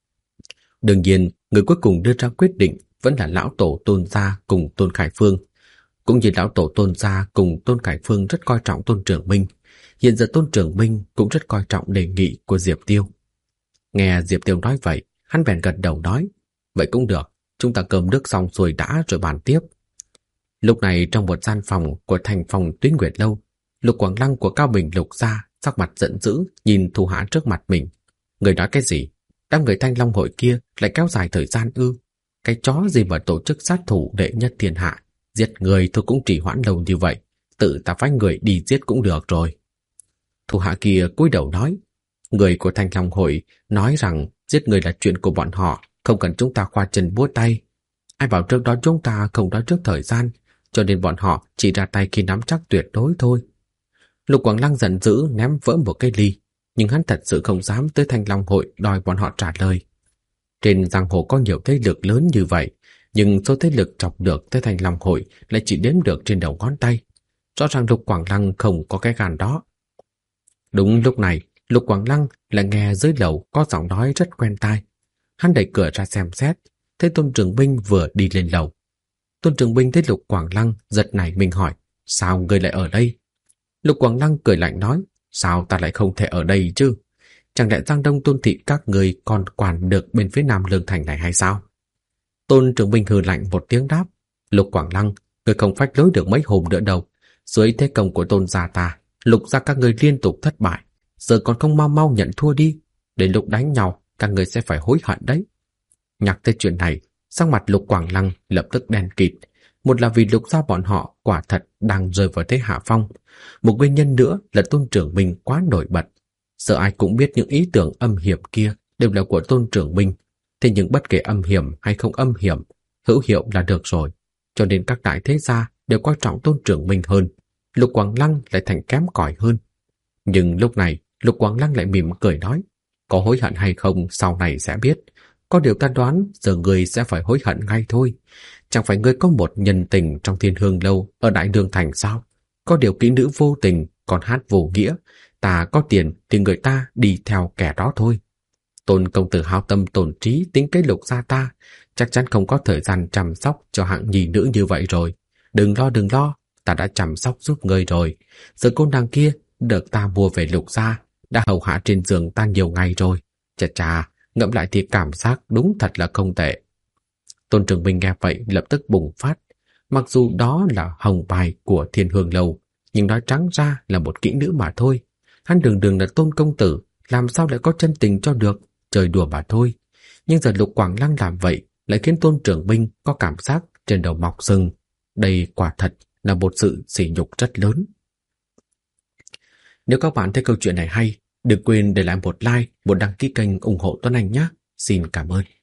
Đương nhiên, người cuối cùng đưa ra quyết định vẫn là lão tổ Tôn gia cùng Tôn Khải Phương. Cũng như lão tổ Tôn gia cùng Tôn Khải Phương rất coi trọng Tôn Trưởng Minh, hiện giờ Tôn Trưởng Minh cũng rất coi trọng đề nghị của Diệp Tiêu. Nghe Diệp Tiêu nói vậy, hắn bèn gật đầu nói, vậy cũng được, chúng ta cơm nước xong rồi đã rồi bàn tiếp. Lúc này trong một gian phòng của thành phòng Túy Nguyệt Lâu, Lục Quảng Lăng của Cao Bình Lục gia sắc mặt giận dữ nhìn thủ hạ trước mặt mình. Người nói cái gì? Đám người Thanh Long hội kia lại kéo dài thời gian ư? Cái chó gì mà tổ chức sát thủ đệ nhất thiên hạ, giết người thôi cũng trì hoãn lâu như vậy, tự ta phái người đi giết cũng được rồi. Thủ hạ kia cúi đầu nói, người của Thanh Long hội nói rằng giết người là chuyện của bọn họ, không cần chúng ta khoa chân múa tay. Ai bảo trước đó chúng ta không nói trước thời gian, cho nên bọn họ chỉ ra tay khi nắm chắc tuyệt đối thôi. Lục Quảng Lăng giận dữ ném vỡ một cái ly, nhưng hắn thật sự không dám tới Thanh Long hội đòi bọn họ trả lời. Trên giang hồ có nhiều thế lực lớn như vậy, nhưng số thế lực chọc được tới Thanh Long hội lại chỉ đếm được trên đầu ngón tay. Rõ ràng Lục Quảng Lăng không có cái gan đó. Đúng lúc này, Lục Quảng Lăng lại nghe dưới lầu có giọng nói rất quen tai. Hắn đẩy cửa ra xem xét, thấy Tôn Trường Binh vừa đi lên lầu. Tôn Trường Binh thấy Lục Quảng Lăng giật nảy mình hỏi, sao ngươi lại ở đây? Lục Quảng Lăng cười lạnh nói, sao ta lại không thể ở đây chứ? Chẳng lẽ Giang Đông Tôn thị các người còn quản được bên phía Nam Lương Thành này hay sao? Tôn Trường Binh hừ lạnh một tiếng đáp, Lục Quảng Lăng, ngươi không phách lối được mấy hôm nữa đâu. Dưới thế công của Tôn gia ta, Lục gia các người liên tục thất bại, giờ còn không mau mau nhận thua đi. Đến lúc đánh nhau, các người sẽ phải hối hận đấy. Nhắc tới chuyện này, sắc mặt Lục Quảng Lăng lập tức đen kịt. Một là vì Lục gia bọn họ quả thật đang rơi vào thế hạ phong. Một nguyên nhân nữa là Tôn Trưởng Minh quá nổi bật. Sợ ai cũng biết những ý tưởng âm hiểm kia đều là của Tôn Trưởng Minh. Thế nhưng bất kể âm hiểm hay không âm hiểm, hữu hiệu là được rồi. Cho nên các đại thế gia đều coi trọng Tôn Trưởng Minh hơn. Lục Quảng Lăng lại thành kém cỏi hơn. Nhưng lúc này, Lục Quảng Lăng lại mỉm cười nói, có hối hận hay không sau này sẽ biết. Có điều ta đoán giờ người sẽ phải hối hận ngay thôi. Chẳng phải ngươi có một nhân tình trong Thiên Hương Lâu ở Đại Đường Thành sao? Có điều kỹ nữ vô tình, còn hát vô nghĩa. Ta có tiền thì người ta đi theo kẻ đó thôi. Tôn công tử hao tâm tổn trí tính kế Lục gia ta, chắc chắn không có thời gian chăm sóc cho hạng nhì nữ như vậy rồi. Đừng lo, ta đã chăm sóc giúp ngươi rồi. Giờ cô nàng kia được ta mua về Lục gia, đã hầu hạ trên giường ta nhiều ngày rồi. Chà chà, ngẫm lại thì cảm giác đúng thật là không tệ. Tôn Trường Minh nghe vậy lập tức bùng phát. Mặc dù đó là hồng bài của Thiên Hương Lâu, nhưng nói trắng ra là một kỹ nữ mà thôi. Hắn đường đường là Tôn công tử, làm sao lại có chân tình cho được, chơi đùa mà thôi. Nhưng giờ Lục Quảng Lăng làm vậy lại khiến Tôn Trường Minh có cảm giác trên đầu mọc sừng. Đây quả thật là một sự sỉ nhục rất lớn. Nếu các bạn thấy câu chuyện này hay, đừng quên để lại một like, một đăng ký kênh ủng hộ Tuấn Anh nhé. Xin cảm ơn.